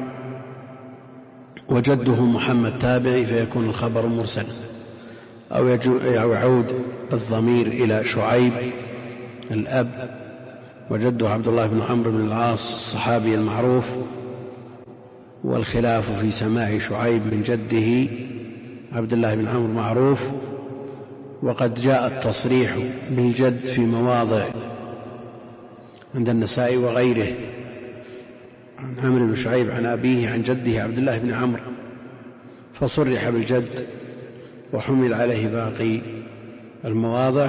وجده محمد تابعي فيكون الخبر مرسل، أو يعود الضمير إلى شعيب الأب وجده عبد الله بن عمرو بن العاص الصحابي المعروف، والخلاف في سماع شعيب من جده عبد الله بن عمرو معروف. وقد جاء التصريح بالجد في مواضع عند النسائي وغيره عن عمرو بن شعيب عن أبيه عن جده عبد الله بن عمرو، فصرح بالجد وحمل عليه باقي المواضع.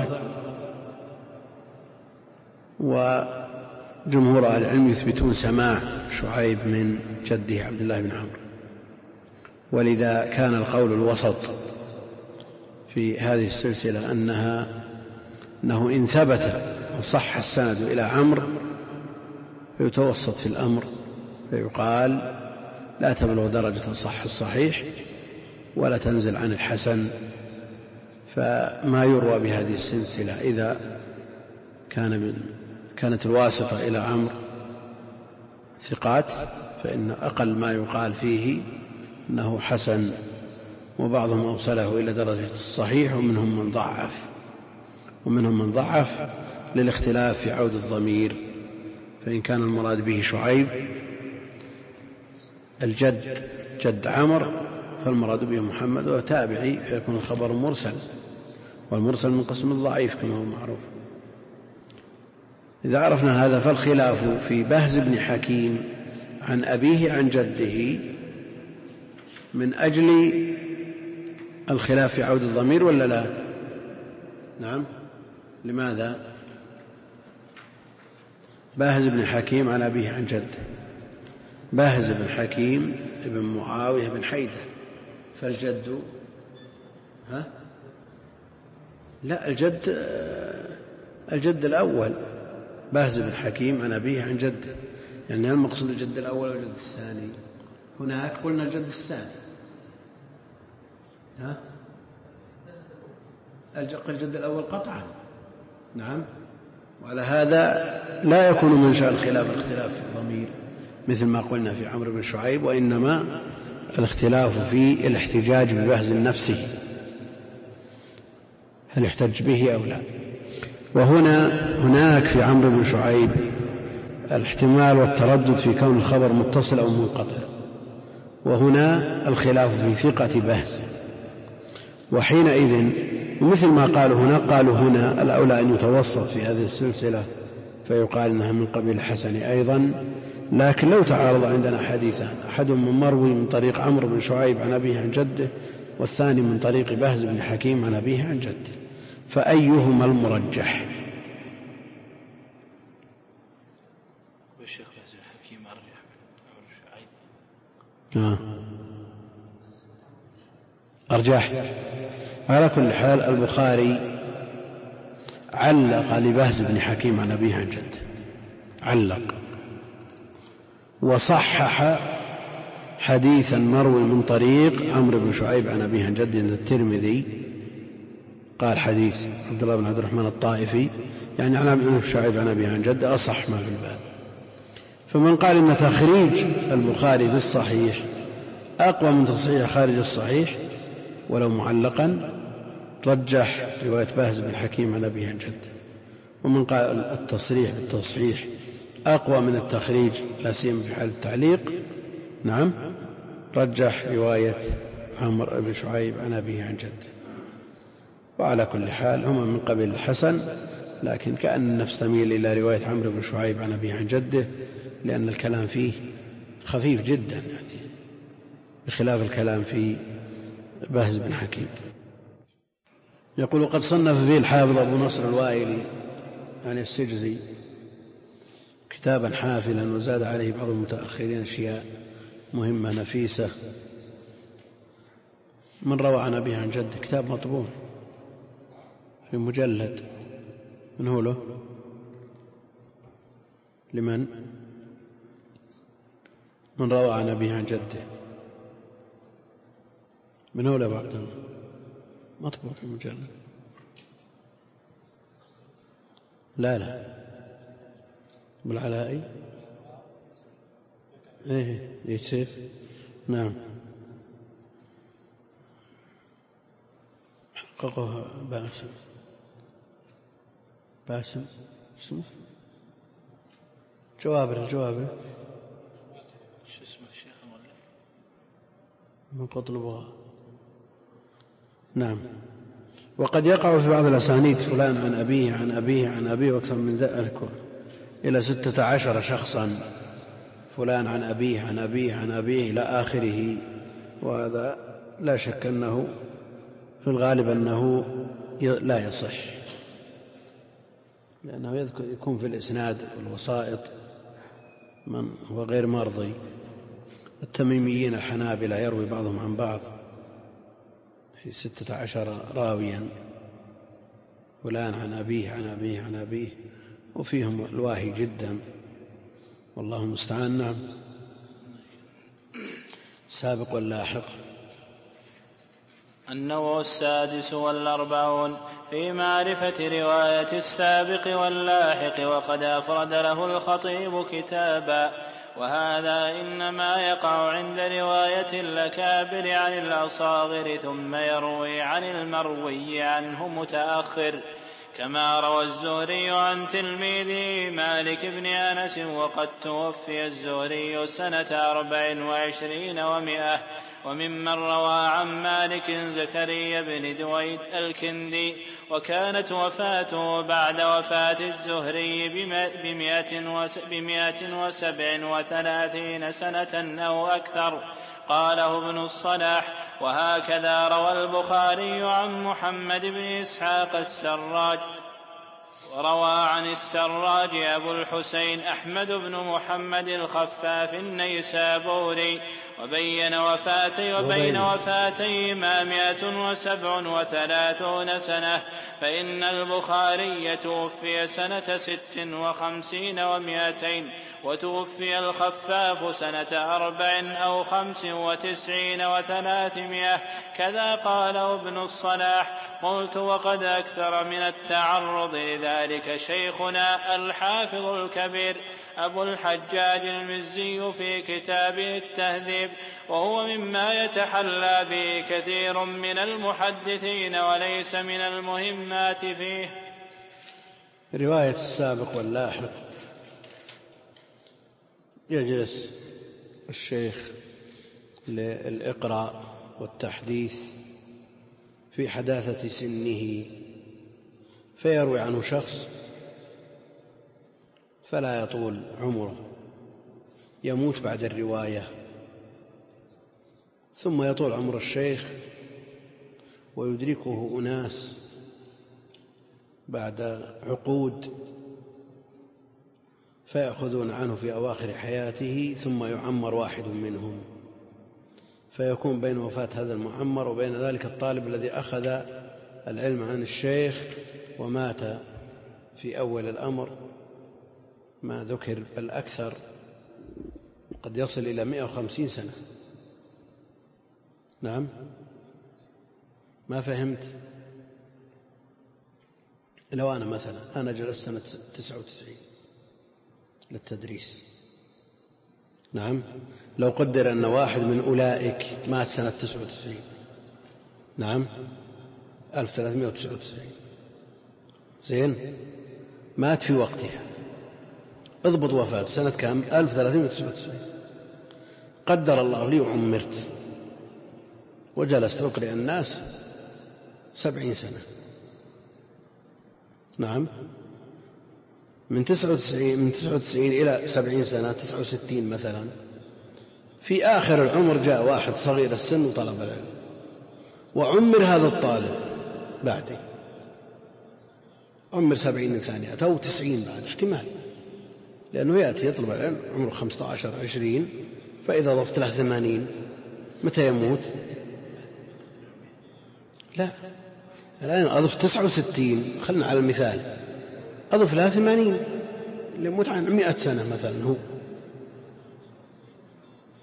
وجمهور أهل العلم يثبتون سماع شعيب من جده عبد الله بن عمرو، ولذا كان القول الوسط في هذه السلسلة أنها أنه إن ثبت وصح السند إلى عمرو فيتوسط في الأمر، فيقال لا تبلغ درجة الصح الصحيح ولا تنزل عن الحسن. فما يروى بهذه السلسلة إذا كان من كانت الواسطة إلى عمرو ثقات فإن أقل ما يقال فيه أنه حسن، وبعضهم أوصله إلى درجة الصحيح، ومنهم من ضعف ومنهم من ضعف للاختلاف في عود الضمير. فإن كان المراد به شعيب الجد جد عمرو فالمراد به محمد وتابعي، فيكون الخبر مرسل، والمرسل من قسم الضعيف كما هو معروف. إذا عرفنا هذا فالخلاف في بهز بن حكيم عن أبيه عن جده من أجل الخلاف في عود الضمير ولا لا؟ نعم. لماذا؟ باهز بن حكيم عن أبيه عن جده، باهز بن حكيم ابن معاوية بن حيدة، فالجد ها لا الجد الجد الأول باهز بن حكيم عن أبيه عن جده، يعني المقصود الجد الأول والجد الثاني. هناك قلنا الجد الثاني، ها الجد الأول قطعا. نعم. وعلى هذا لا يكون منشأ الخلاف الاختلاف في الضمير مثل ما قلنا في عمرو بن شعيب، وإنما الاختلاف في الاحتجاج ببهز نفسه، هل يحتج به أو لا. وهنا هناك في عمرو بن شعيب الاحتمال والتردد في كون الخبر متصل أو منقطع، وهنا الخلاف في ثقة بهز. وحينئذ مثل ما قالوا هنا قالوا هنا الأولى أن يتوسط في هذه السلسلة فيقال إنها من قبيل الحسن أيضا. لكن لو تعارض عندنا حديثان، أحدهم مروي من طريق عمرو بن شعيب عن أبيه عن جده، والثاني من طريق بهز بن حكيم عن أبيه عن جده، فأيهما المرجح؟ والشيخ بهز بن حكيم أرجح من عمرو بن شعيب. آه. أرجح. على كل حال البخاري علق لبهز بن حكيم عن أبيه عن جده، علق وصحح حديثا مروي من طريق عمرو بن شعيب عن أبيه عن جده عند الترمذي، قال حديث عبد الله بن عبد الرحمن الطائفي يعني عن عمرو بن شعيب عن أبيه عن جده أصح ما في الباب. فمن قال إن تخريج البخاري في الصحيح أقوى من تصحيح خارج الصحيح ولو معلقا رجح رواية بهز بن حكيم عن أبيه عن جده. ومن قال التصريح بالتصحيح أقوى من التخريج لا سيما في حال التعليق، نعم، رجح رواية عمرو بن شعيب عن أبيه عن جده. وعلى كل حال هما من قبيل الحسن، لكن كأن النفس تميل إلى رواية عمرو بن شعيب عن أبيه عن جده لأن الكلام فيه خفيف جدا، يعني بخلاف الكلام في بهز بن حكيم. يقول قد صنف فيه الحافظ أبو نصر الوائلي عن السجزي كتابا حافلا، وزاد عليه بعض المتأخرين أشياء مهمة نفيسة. من روى عن أبيه عن جده، كتاب مطبوع في مجلد، من هو له؟ لمن؟ من روى عن أبيه عن جده من أولى بعد مطبوع في المجلد. لا لا بالعلائي ايه يكشف. نعم حققها باسم باسم اسمه جوابر جوابر شو اسمه الشيخ المؤلف من قطلبها. نعم. وقد يقع في بعض الأسانيد فلان عن أبيه عن أبيه عن أبيه وأكثر من ذلك إلى ستة عشر شخصا، فلان عن أبيه عن أبيه عن أبيه إلى آخره. وهذا لا شك أنه في الغالب أنه لا يصح، لأنه يذكر يكون في الإسناد والوسائط من هو غير مرضي. التميميين الحنابلة يروي بعضهم عن بعض في ستة عشر راويا، فلان عن أبيه عن أبيه عن أبيه، وفيهم الواهي جدا والله المستعان. نعم. سابق واللاحق. النوع السادس والأربعون في معرفة رواية السابق واللاحق، وقد أفرد له الخطيب كتابا، وهذا إنما يقع عند رواية الأكابر عن الأصاغر ثم يروي عن المروي عنه متأخر، كما روى الزهري عن تلميذه مالك بن أنس، وقد توفي الزهري سنة أربع وعشرين ومائة. وممن روى عن مالك زكريا بن دويد الكندي، وكانت وفاته بعد وفاة الزهري بمائة وسبع وثلاثين سنة أو أكثر، قاله ابن الصلاح. وهكذا روى البخاري عن محمد بن إسحاق السراج، وروى عن السراج أبو الحسين أحمد بن محمد الخفاف النيسابوري، وبين وفاتي وبين وفاتيهما مائة وسبع وثلاثون سنة، فإن البخاري توفي سنة ست وخمسين ومائتين، وتوفي الخفاف سنة أربع أو خمس وتسعين وثلاثمائة، كذا قاله ابن الصلاح. قلت وقد أكثر من التعرض لذلك شيخنا الحافظ الكبير أبو الحجاج المزي في كتابه التهذيب، وهو مما يتحلى به كثير من المحدثين وليس من المهمات فيه. رواية السابق واللاحق يجلس الشيخ للإقراء والتحديث في حداثة سنه، فيروي عنه شخص فلا يطول عمره، يموت بعد الرواية، ثم يطول عمر الشيخ ويدركه أناس بعد عقود فيأخذون عنه في أواخر حياته، ثم يعمر واحد منهم، فيكون بين وفاة هذا المعمر وبين ذلك الطالب الذي أخذ العلم عن الشيخ ومات في أول الأمر ما ذكر، بل أكثر، قد يصل إلى مئة وخمسين سنة. نعم. ما فهمت؟ لو أنا مثلا أنا جلست سنة تسعة وتسعين للتدريس، نعم، لو قدر أن واحد من أولئك مات سنة تسعة وتسعين، نعم، ألف وثلاثمائة وتسعة وتسعين، زين، مات في وقتها، اضبط وفاته سنة كام؟ ألف وثلاثمائة وتسعة وتسعين. قدر الله لي وعمرت وجلست أقرئ الناس سبعين سنة، نعم، من تسعة وتسعين من تسعة وتسعين إلى سبعين سنة، تسعة وستين مثلا. في آخر العمر جاء واحد صغير السن وطلب العلم، وعمر هذا الطالب بعدي، عمر سبعين ثانية أو تسعين بعد احتمال، لأنه يأتي يطلب العلم عمره خمسة عشر عشرين، فإذا ضفت له ثمانين متى يموت؟ لا، الآن أضف تسعة وستين، خلنا على المثال، أضف لها ثمانين، ليموت عن مئة سنة مثلا هو،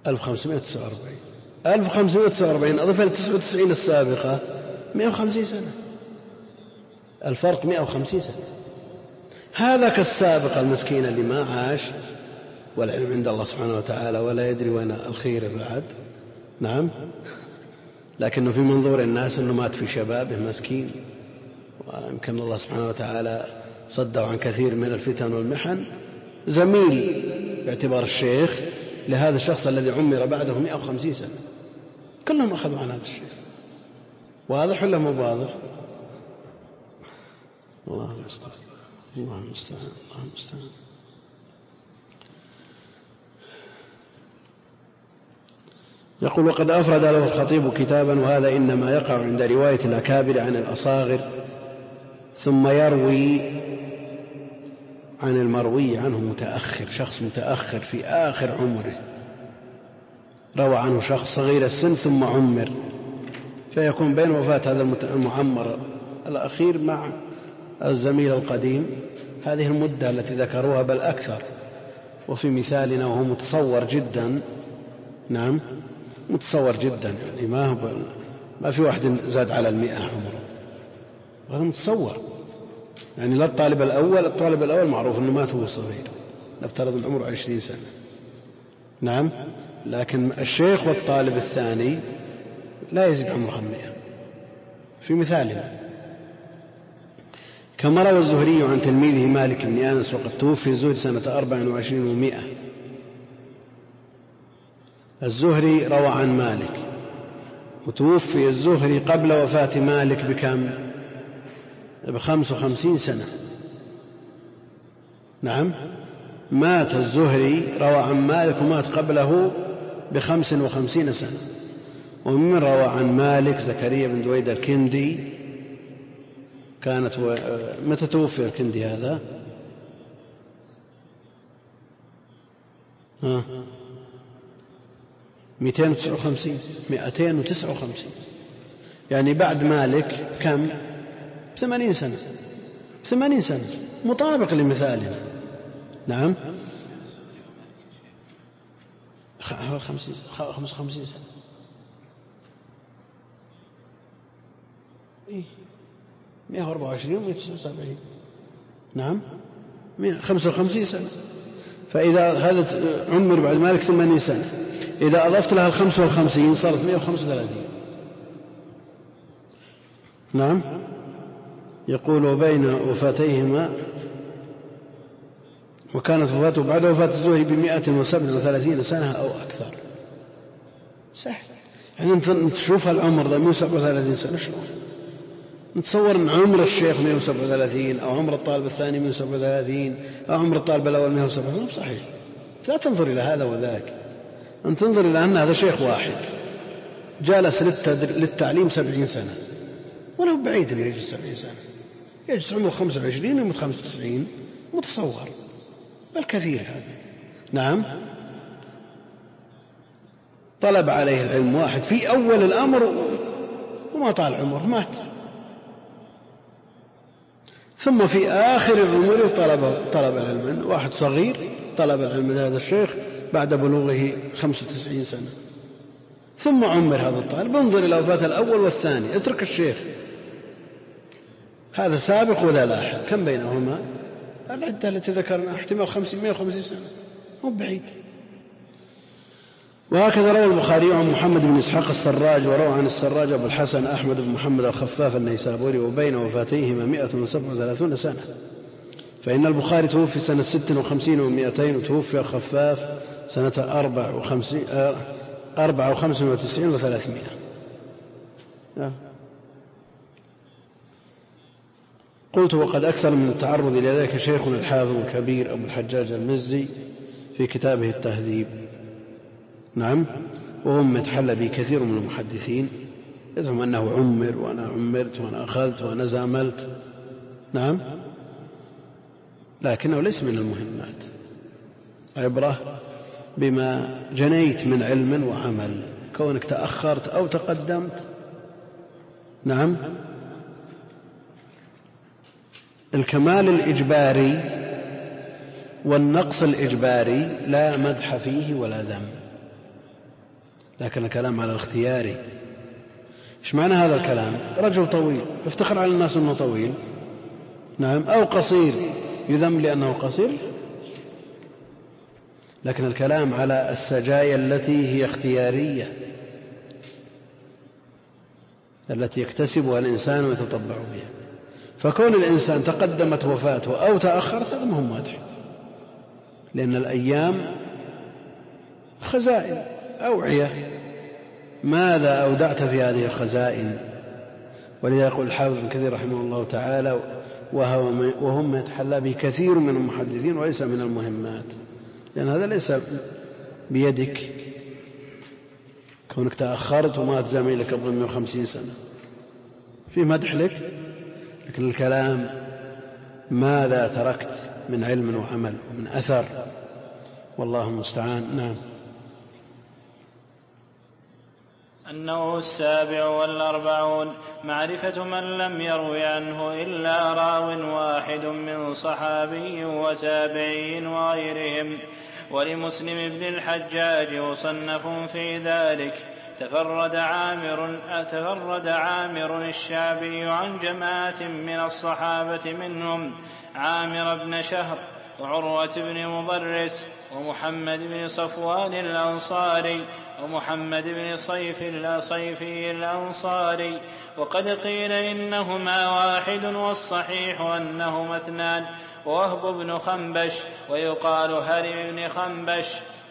ألف وخمسمائة وتسعة وأربعين ألف وخمسمائة وتسعة وأربعين أضف إلى تسعة وتسعين السابقة مئة وخمسين سنة، الفرق مئة وخمسين سنة. هذا كالسابقة المسكين اللي ما عاش والعلم عند الله سبحانه وتعالى ولا يدري وين الخير بعد. نعم، لكنه في منظور الناس أنه مات في شبابه مسكين، ويمكن الله سبحانه وتعالى صده عن كثير من الفتن والمحن. زميل باعتبار الشيخ لهذا الشخص الذي عمر بعده مئة وخمسين سنة، كلهم أخذوا عن هذا الشيخ. واضح ولا مو واضح؟ الله المستعان، الله المستعان، الله المستعان. يقول: وقد أفرد له الخطيب كتابا، وهذا إنما يقع عند رواية الأكابر عن الأصاغر، ثم يروي عن المروي عنه متأخر، شخص متأخر في آخر عمره، روى عنه شخص صغير السن ثم عمر، فيكون بين وفاة هذا المعمر الأخير مع الزميل القديم هذه المدة التي ذكروها بل أكثر. وفي مثالنا وهو متصور جدا، نعم متصور جدا، يعني ما هو ما في واحد زاد على المئة عمره، هذا متصور. يعني لا الطالب الأول الطالب الأول معروف أنه مات وهو صغير، نفترض أن عمره عشرين سنة، نعم، لكن الشيخ والطالب الثاني لا يزيد عمره المئة في مثالنا. كما روى الزهري عن تلميذه مالك بن أنس وقد توفي الزهري سنة أربع وعشرين ومئة. الزهري روى عن مالك، وتوفي الزهري قبل وفاة مالك بكم؟ بخمس وخمسين سنة. نعم، مات الزهري روى عن مالك ومات قبله بخمس وخمسين سنة. ومن روى عن مالك زكريا بن دويد الكندي، كانت و... متى توفي الكندي هذا؟ ها مئتين وتسعة وخمسين مئتين وتسعة وخمسين، يعني بعد مالك كم؟ ثمانين سنة، ثمانين سنة مطابق لمثالنا. نعم، خمسين خمسة وخمسين سنة، إيه مئة وأربعة وعشرين ومئة وتسعة وسبعين، نعم خمسة وخمسين سنة. فإذا هذا عمر بعد مالك ثمانين سنة، إذا أضفت لها الخمسة والخمسين صارت مئة وخمسة وثلاثين. نعم، يقول: وبين وفاتيهما، وكانت وفاته بعد وفاة الزهري بمئة وسبع وثلاثين سنة أو أكثر. سهل يعني أنت تشوف العمر ذا مئة وسبع وثلاثين سنة، شلون نتصور أن عمر الشيخ مئة وسبع وثلاثين أو عمر الطالب الثاني مئة وسبع وثلاثين أو عمر الطالب الأول مئة وسبع وثلاثين؟ صحيح. لا تنظر إلى هذا وذاك، أن تنظر إلى أن هذا شيخ واحد جالس للتعليم سبعين سنة، ولو بعيد أن يجلس سبعين سنة، يجلس عمره خمسة وعشرين ويموت خمسة وتسعين، متصور، بل كثير هذا. نعم، طلب عليه العلم واحد في أول الأمر وما طال عمره مات، ثم في آخر العمر طلب طلب العلم واحد صغير، طلب العلم من هذا الشيخ بعد بلوغه خمسة وتسعين سنة، ثم عمر هذا الطالب. انظر إلى وفاة الأول والثاني، اترك الشيخ، هذا سابق وذا لاحق، كم بينهما؟ العدة التي ذكرنا احتمال خمسمائة وخمسين سنة، مو بعيد. وهكذا روى البخاري عن محمد بن إسحاق السراج، وروى عن السراج أبو الحسن أحمد بن محمد الخفاف النيسابوري، وبين وفاتيهما مئة وسبع وثلاثون سنة. فإن البخاري توفي سنة ست وخمسين ومئتين، وتوفي الخفاف سنة أربع وخمسين أربع وخمسين وتسعين وثلاثمائة. قلت: وقد أكثر من التعرض إلى ذلك شيخنا الحافظ الكبير أبو الحجاج المزي في كتابه التهذيب. نعم، وهم يتحلى به كثير من المحدثين، يزعم أنه عمر وأنا عمرت وأنا أخذت وأنا زاملت. نعم، لكنه ليس من المهمات، عبرة بما جنيت من علم وعمل، كونك تأخرت أو تقدمت. نعم، الكمال الإجباري والنقص الإجباري لا مدح فيه ولا ذم، لكن الكلام على الاختياري. إيش معنى هذا الكلام؟ رجل طويل يفتخر على الناس أنه طويل، نعم، أو قصير يذم لأنه قصير، لكن الكلام على السجايا التي هي اختيارية، التي يكتسبها الإنسان ويتطبع بها. فكون الإنسان تقدمت وفاته أو تأخرت هذا مهم واضح، لأن الأيام خزائن أوعية، ماذا أودعت في هذه الخزائن؟ ولذا يقول الحافظ ابن كثير رحمه الله تعالى وهم يتحلى به كثير من المحدثين وليس من المهمات، لأن هذا ليس بيدك، كونك تأخرت ومات زميلك قبل مئة وخمسين سنة في مدح لك، لكن الكلام ماذا تركت من علم وعمل ومن أثر، والله المستعان. نعم. النوع السابع والأربعون معرفة من لم يروي عنه إلا راو واحد من صحابي وتابعي وغيرهم. ولمسلم بن الحجاج مصنف في ذلك. تفرد عامر, تفرد عامر الشعبي عن جماعة من الصحابة منهم عامر بن شهر وعروة بن مضرس ومحمد بن صفوان الأنصاري ومحمد بن صيف الصيفي الأنصاري. وقد قيل إنهما واحد والصحيح أنهما اثنان، ووهب بن خنبش ويقال هرم بن خنبش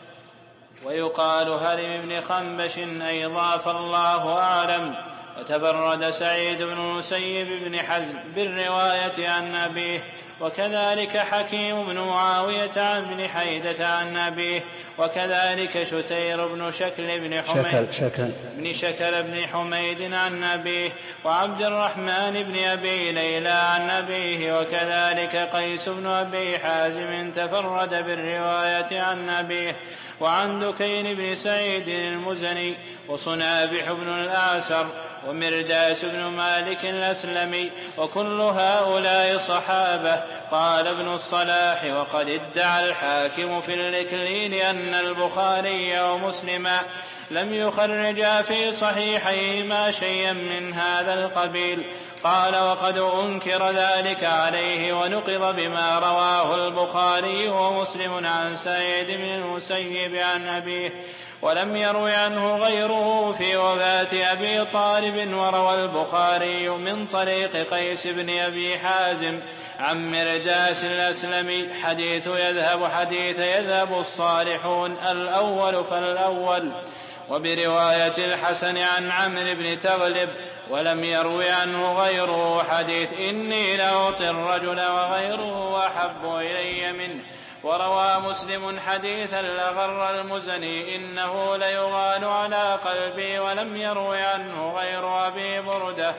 ويقال هرم بن خنبش أيضا، فالله أعلم. وتبرد سعيد بن المسيب بن حزم بالرواية عن أبيه، وكذلك حكيم بن معاوية عن بن حيدة عن أبيه، وكذلك شتير بن شكل بن حميد شكل بن شكل بن حميد عن أبيه، وعبد الرحمن بن أبي ليلى عن أبيه، وكذلك قيس بن أبي حازم تفرد بالرواية عن أبيه، وعن دكين بن سعيد المزني وصنابح بن الأعسر ومرداس بن مالك الأسلمي، وكل هؤلاء صحابة. قال ابن الصلاح: وقد ادعى الحاكم في الإكليل أن البخاري ومسلما لم يخرجا في صحيحيهما شيئا من هذا القبيل. قال: وقد أنكر ذلك عليه ونقض بما رواه البخاري ومسلم عن سعيد بن المسيب عن أبيه، ولم يروي عنه غيره في وفاة أبي طالب. وروى البخاري من طريق قيس بن أبي حازم عن مرداس الأسلمي حديث يذهب حديث يذهب الصالحون الأول فالأول، وبرواية الحسن عن عمرو بن تغلب، ولم يروي عنه غيره حديث إني لأعطي الرجل وغيره أحب إلي منه. وروى مسلم حديث الأغر المزني إنه ليغال على قلبي، ولم يروي عنه غير أبي بردة.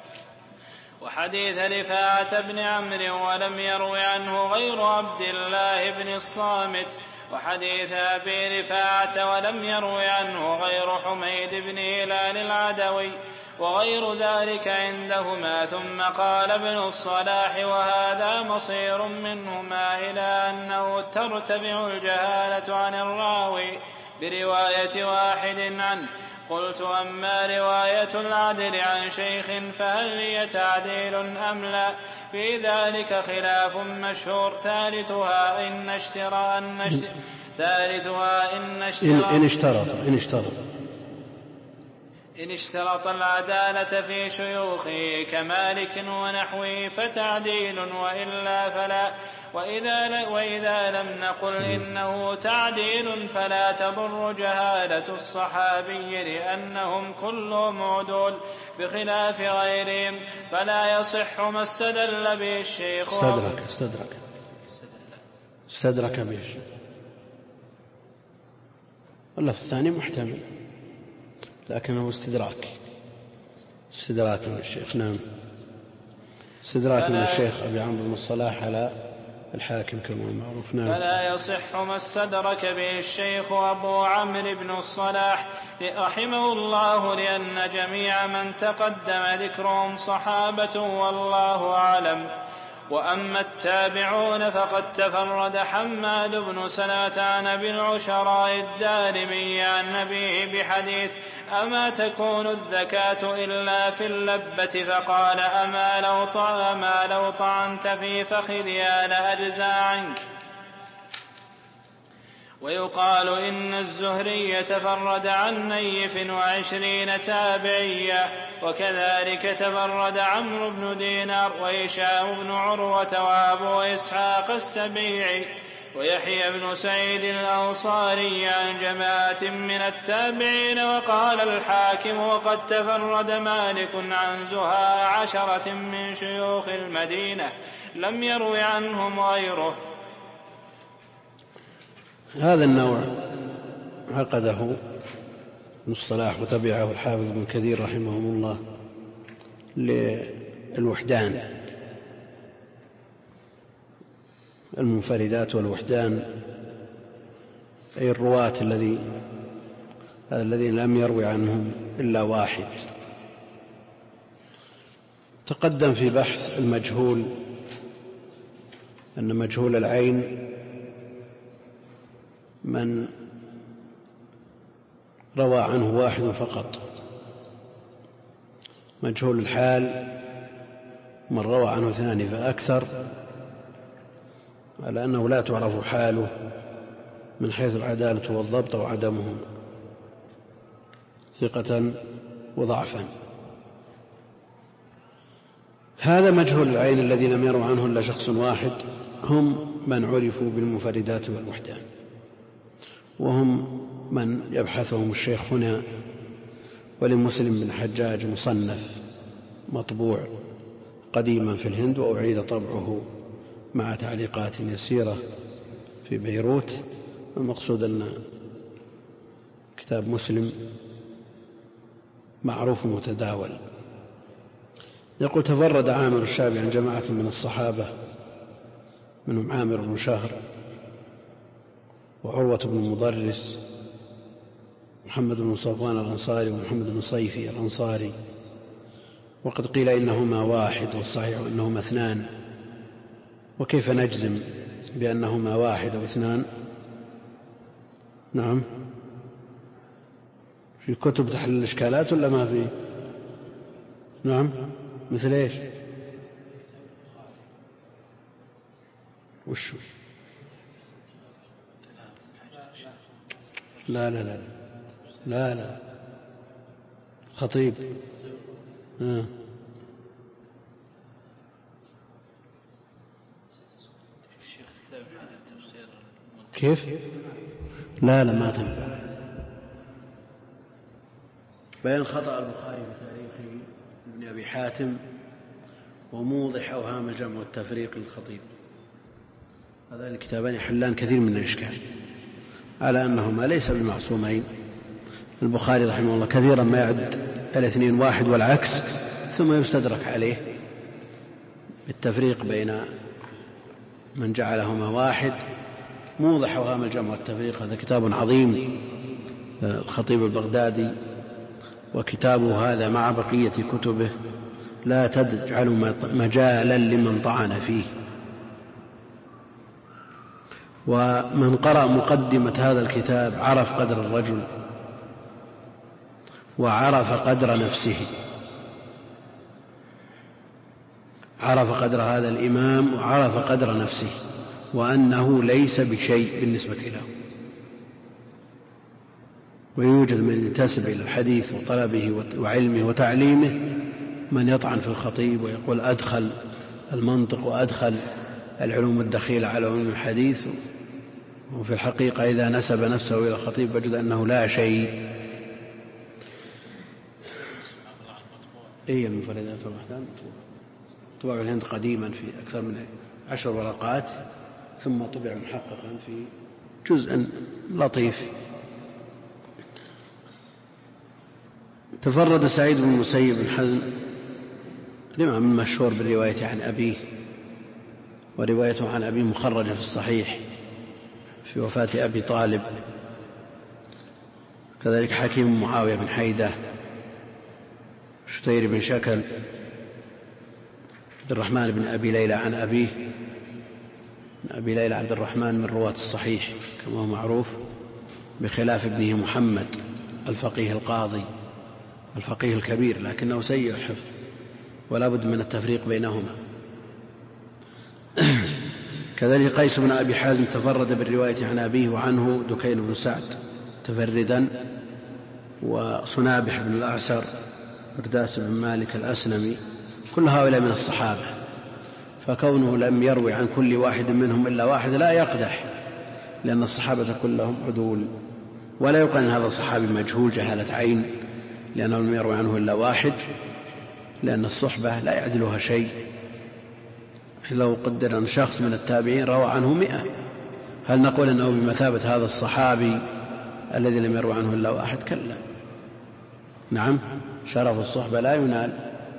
وحديث رفاعة بن عمرو ولم يروي عنه غير عبد الله بن الصامت. وحديث أبي رفاعة ولم يروي عنه غير حميد بن هلال العدوي، وغير ذلك عندهما. ثم قال ابن الصلاح: وهذا مصير منهما إلى أنه ترتبع الجهالة عن الراوي برواية واحد عنه. قلت: أما رواية العدل عن شيخ فهل هي تعديل أم لا؟ في ذلك خلاف مشهور. ثالثها إن اشترى أن اشترى ثالثها إن اشترى إن اشترط إن اشترط إن اشترط العدالة في شيوخه كمالك ونحوه فتعديل، وإلا فلا. وإذا, وإذا لم نقل إنه تعديل فلا تضر جهالة الصحابي، لأنهم كلهم عدول بخلاف غيرهم، فلا يصح ما استدل به الشيخ. استدرك استدرك استدرك به الشيخ. واللفظ الثاني محتمل لكنه استدراك استدراك من الشيخ. نعم، استدراك من الشيخ أبي عمرو بن الصلاح على الحاكم كما معروف. نعم. فلا يصح ما استدرك به الشيخ أبو عمرو بن الصلاح رحمه الله، لأن جميع من تقدم ذكرهم صحابة والله أعلم. وأما التابعون فقد تفرد حماد بن سلمة عن أبي العشراء الدارمي عن أبيه بحديث أما تكون الزكاة إلا في اللبة فقال أما لو, أما لو طعنت في فخذها لأجزى عنك. ويقال إن الزهري تفرد عن نيف وعشرين تابعيا، وكذلك تفرد عمرو بن دينار وهشام بن عروة وأبو إسحاق السبيعي ويحيى بن سعيد الأنصاري عن جماعة من التابعين. وقال الحاكم وقد تفرد مالك عن زهاء عشرة من شيوخ المدينة لم يروي عنهم غيره. هذا النوع عقده ابن الصلاح وتبعه الحافظ ابن كثير رحمهم الله للوحدان، المنفردات والوحدان أي الرواة الذي الذين لم يروي عنهم إلا واحد. تقدم في بحث المجهول أن مجهول العين من روى عنه واحد فقط، مجهول الحال من روى عنه اثنان فأكثر، على أنه لا تعرف حاله من حيث العدالة والضبط وعدمهما ثقة وضعفا. هذا مجهول العين الذي لم يروا عنه إلا شخص واحد هم من عرفوا بالمفردات والوحدان، وهم من يبحثهم الشيخ هنا. ولمسلم بن حجاج مصنف مطبوع قديما في الهند وأعيد طبعه مع تعليقات يسيرة في بيروت. المقصود أن كتاب مسلم معروف متداول. يقول تفرد عامر الشعبي عن جماعة من الصحابة منهم عامر بن شهر وعروة بن مضرس محمد بن صفوان الأنصاري ومحمد بن صيفي الأنصاري، وقد قيل إنهما واحد والصحيح إنهما اثنان. وكيف نجزم بأنهما واحد أو اثنان؟ نعم، في كتب تحل الإشكالات ولا ما في؟ نعم، مثل إيش؟ وش؟ لا لا لا لا لا خطيب. آه. كيف؟ لا لا ما تنفع. بيان خطأ البخاري في تاريخ ابن أبي حاتم وموضح أوهام الجمع والتفريق للخطيب. هذان الكتابان يحلان كثير من الإشكال على أنهما ليس بمعصومين. البخاري رحمه الله كثيرا ما يعد الاثنين واحد والعكس، ثم يستدرك عليه بالتفريق بين من جعلهما واحد. موضح أوهام الجمع والتفريق هذا كتاب عظيم الخطيب البغدادي، وكتابه هذا مع بقية كتبه لا تجعل مجالا لمن طعن فيه. ومن قرأ مقدمة هذا الكتاب عرف قدر الرجل وعرف قدر نفسه، عرف قدر هذا الإمام وعرف قدر نفسه، وأنه ليس بشيء بالنسبة له. ويوجد من ينتسب إلى الحديث وطلبه وعلمه وتعليمه من يطعن في الخطيب ويقول أدخل المنطق وأدخل العلوم الدخيلة على علوم الحديث، وفي الحقيقة إذا نسب نفسه إلى الخطيب وجد أنه لا شيء. إيه من فريدات الوحدان طبع في الهند قديما في أكثر من عشر ورقات، ثم طبع محققا في جزء لطيف. تفرد سعيد بن المسيب بن حزم الإمام المشهور بالرواية عن أبيه، وروايته عن أبيه مخرجة في الصحيح في وفاة أبي طالب. كذلك حكيم معاوية بن حيدة، شتير بن شكل، عبد الرحمن بن أبي ليلى عن أبيه. أبي ليلى عبد الرحمن من رواة الصحيح كما هو معروف، بخلاف ابنه محمد الفقيه القاضي الفقيه الكبير، لكنه سيء الحفظ ولا بد من التفريق بينهما. كذلك قيس بن أبي حازم تفرد بالرواية عن أبيه وعنه دكين بن سعد تفردا، وصنابح بن الأعسر برداس بن مالك الأسلمي، كل هؤلاء من الصحابة، فكونه لم يروي عن كل واحد منهم إلا واحد لا يقدح، لأن الصحابة كلهم عدول، ولا يقال أن هذا صحابي مجهول جهالة عين لأنه لم يروي عنه إلا واحد، لأن الصحبة لا يعدلها شيء. لو قدر أن شخص من التابعين روى عنه مئة، هل نقول أنه بمثابة هذا الصحابي الذي لم يروي عنه إلا واحد؟ كلا. نعم، شرف الصحبة لا ينال.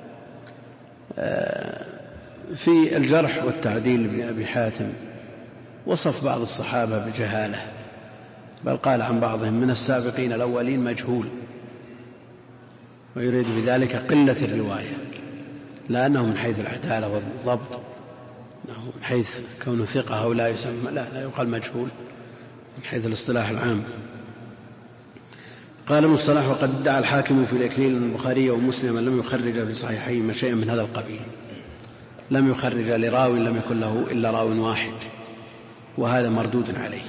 في الجرح والتعديل لابن أبي حاتم وصف بعض الصحابة بجهالة، بل قال عن بعضهم من السابقين الأولين مجهول، ويريد بذلك قلة الرواية، لا أنه من حيث العدالة والضبط، من حيث كونه ثقة أو لا يسمى، لا, لا يقال مجهول من حيث الاصطلاح العام. قال المصطلح: وقد ادعى الحاكم في الإكليل أن البخاري ومسلم لم يخرج في صحيحيهما شيئا من هذا القبيل، لم يخرج لراو لم يكن له إلا راو واحد، وهذا مردود عليه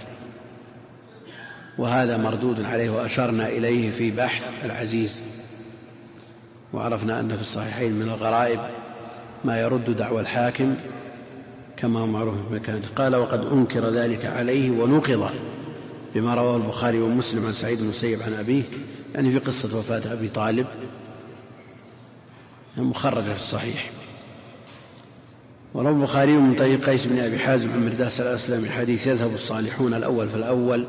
وهذا مردود عليه وأشرنا إليه في بحث العزيز، وعرفنا أن في الصحيحين من الغرائب ما يرد دعوى الحاكم كما هو معروف في مكانه. قال: وقد أنكر ذلك عليه ونقض بما رواه البخاري ومسلم عن سعيد بن المسيب عن أبيه، يعني في قصة وفاة أبي طالب مخرجة في الصحيح. وروى البخاري من طريق قيس بن أبي حازم عن مرداس الأسلمي حديث يذهب الصالحون الأول فالأول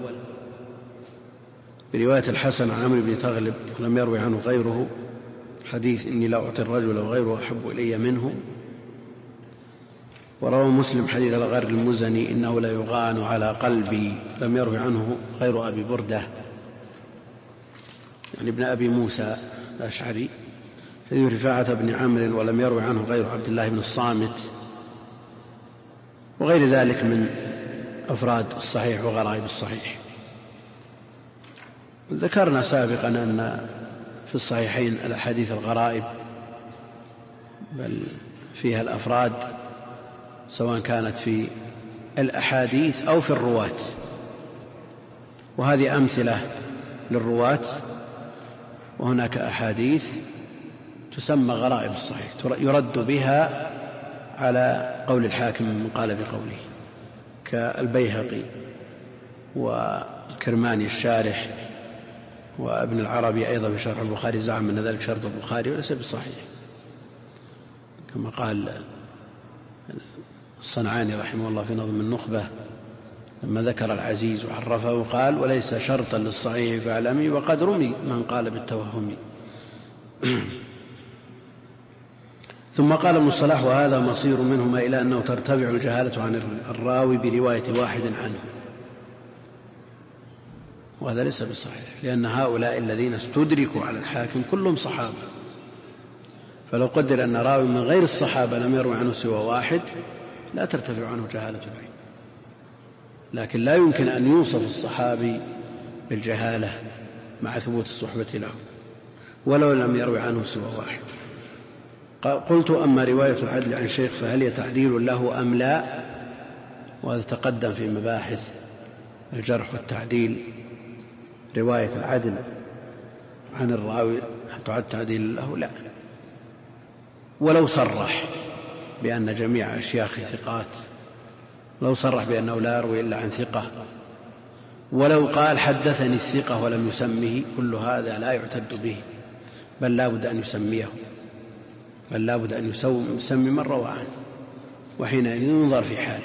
برواية الحسن عن عمرو بن تغلب ولم يروي عنه غيره حديث إني لا أعطي الرجل وغيره أحب إلي منه. وروى مسلم حديث الغر المزني إنه لا يغان على قلبي لم يروي عنه غير أبي بردة يعني ابن أبي موسى الأشعري. حديث رفاعة بن عمرو ولم يروي عنه غير عبد الله بن الصامت، وغير ذلك من أفراد الصحيح وغرائب الصحيح. ذكرنا سابقا أن في الصحيحين الأحاديث الغرائب بل فيها الأفراد سواء كانت في الأحاديث أو في الرواة، وهذه أمثلة للرواة. وهناك أحاديث تسمى غرائب الصحيح يرد بها على قول الحاكم من قال بقوله، كالبيهقي والكرماني الشارح وابن العربي أيضا في شرح البخاري زعم أن ذلك شرط البخاري وليس بالصحيح، كما قال الصنعاني رحمه الله في نظم النخبة لما ذكر العزيز وعرفه قال: وليس شرطا للصحيح فاعلمي وقد رمي من قال بالتوهم. ثم قال ابن الصلاح: وهذا مصير منهما إلى أنه ترتفع الجهالة عن الراوي برواية واحد عنه، وهذا ليس بالصحيح، لأن هؤلاء الذين استدركوا على الحاكم كلهم صحابة، فلو قدر أن راوي من غير الصحابة لم يروي عنه سوى واحد لا ترتفع عنه جهالة العين. لكن لا يمكن أن يوصف الصحابي بالجهالة مع ثبوت الصحبة له ولو لم يروي عنه سوى واحد. قلت: أما رواية العدل عن شيخ فهل هي تعديل له أم لا؟ وهذا تقدم في مباحث الجرح والتعديل. رواية العدل عن الراوي هل تعد تعديل له؟ لا، ولو صرح بأن جميع أشياخه ثقات، لو صرح بأنه لا يروي إلا عن ثقة، ولو قال حدثني الثقة ولم يسمه، كل هذا لا يعتد به، بل لا بد أن يسميه، بل لا بد أن يسمي من روى عنه، وحينئذ ينظر في حاله.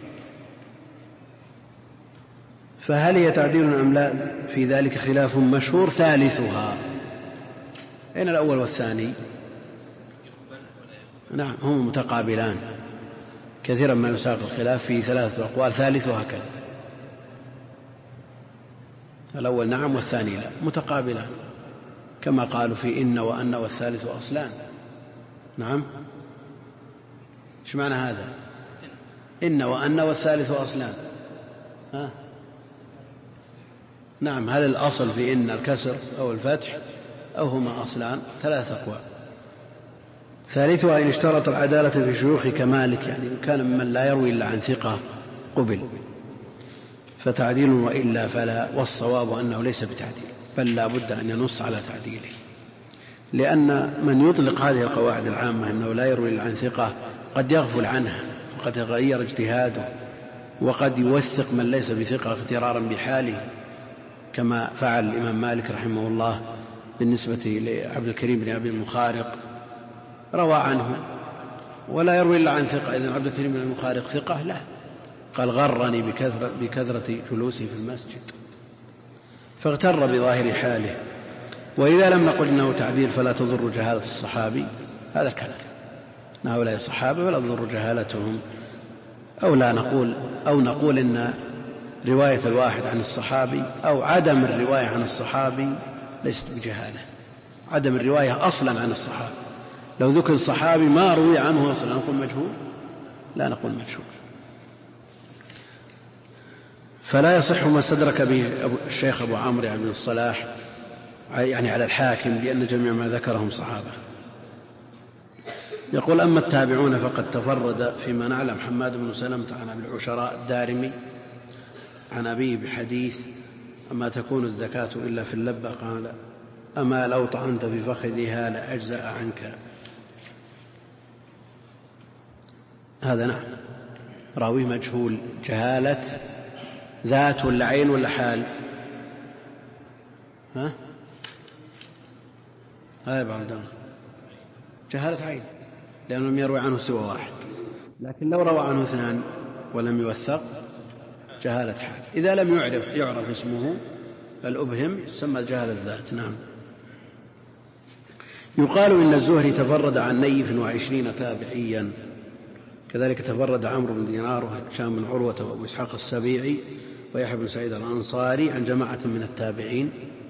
فهل هي تعديل أم لا؟ في ذلك خلاف مشهور ثالثها. أين الأول والثاني؟ نعم، هم متقابلان، كثيرا ما يساق الخلاف في ثلاثة أقوال ثالثها كذا، الأول نعم والثاني لا، متقابلان كما قالوا في إن وأن والثالث أصلان. نعم. ايش معنى هذا؟ إن وأن والثالث أصلان. ها؟ نعم. هل الأصل في إن الكسر أو الفتح أو هما أصلان؟ ثلاث أقوال. ثالثها إن اشترط العدالة في شيوخ كمالك، يعني إن كان ممن لا يروي إلا عن ثقة قبل فتعديل، وإلا فلا. والصواب أنه ليس بتعديل، بل لا بد أن ينص على تعديله، لأن من يطلق هذه القواعد العامة أنه لا يروي إلا عن ثقة قد يغفل عنها، وقد يغير اجتهاده، وقد يوثق من ليس بثقة اغترارا بحاله، كما فعل الإمام مالك رحمه الله بالنسبة لعبد الكريم بن أبي المخارق، روى عنه ولا يروي إلا عن ثقة. إذن عبد الكريم بن المخارق ثقة؟ لا، قال غرني بكثرة, بكثرة جلوسي في المسجد، فاغتر بظاهر حاله. وإذا لم نقل إنه تعديل فلا تضر جهالة الصحابي، هذا الكلام، إن هؤلاء الصحابة ولا تضر جهالتهم، أو لا نقول أو نقول إن رواية الواحد عن الصحابي أو عدم الرواية عن الصحابي ليست بجهالة. عدم الرواية أصلا عن الصحابي، لو ذكر الصحابي ما روي عنه أصلا نقول مجهول؟ لا نقول مجهول. فلا يصح ما استدرك به الشيخ أبو عمرو بن الصلاح يعني على الحاكم، لأن جميع ما ذكرهم صحابة. يقول أما التابعون فقد تفرد فيما نعلم حماد بن سلمة عن أبي العشراء الدارمي عن أبيه بحديث أما تكون الزكاة إلا في اللبة، قال أما لو طعنت في فخذها لأجزأ عنك. هذا نعم راوي مجهول، جهالة ذات ولا عين ولا حال؟ ها هذا بعد جهالة عين، لأنه لم يروي عنه سوى واحد. لكن لو روى عنه اثنان ولم يوثق جهالة حال. إذا لم يعرف يعرف اسمه الأبهم سمى جهالة ذات. نعم. يقال إن الزهري تفرد عن نيف وعشرين تابعيا، كذلك تفرد عمرو بن دينار وهشام بن عروة وأبو إسحاق السبيعي ويحيى بن سعيد الأنصاري عن جماعة من التابعين،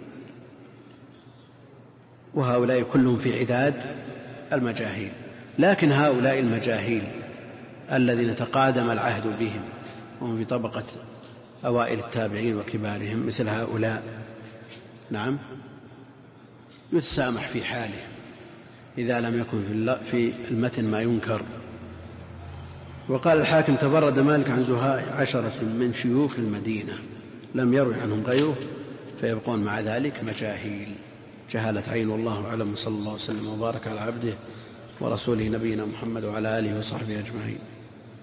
وهؤلاء كلهم في عداد المجاهيل. لكن هؤلاء المجاهيل الذين تقادم العهد بهم وهم في طبقة أوائل التابعين وكبارهم، مثل هؤلاء نعم يتسامح في حالهم إذا لم يكن في المتن ما ينكر. وقال الحاكم تفرد مالك عن زهاء عشرة من شيوخ المدينة لم يروي عنهم غيره، فيبقون مع ذلك مجاهيل جهالة عين. والله أعلم، صلى الله وسلم وبارك على عبده ورسوله نبينا محمد وعلى آله وصحبه أجمعين.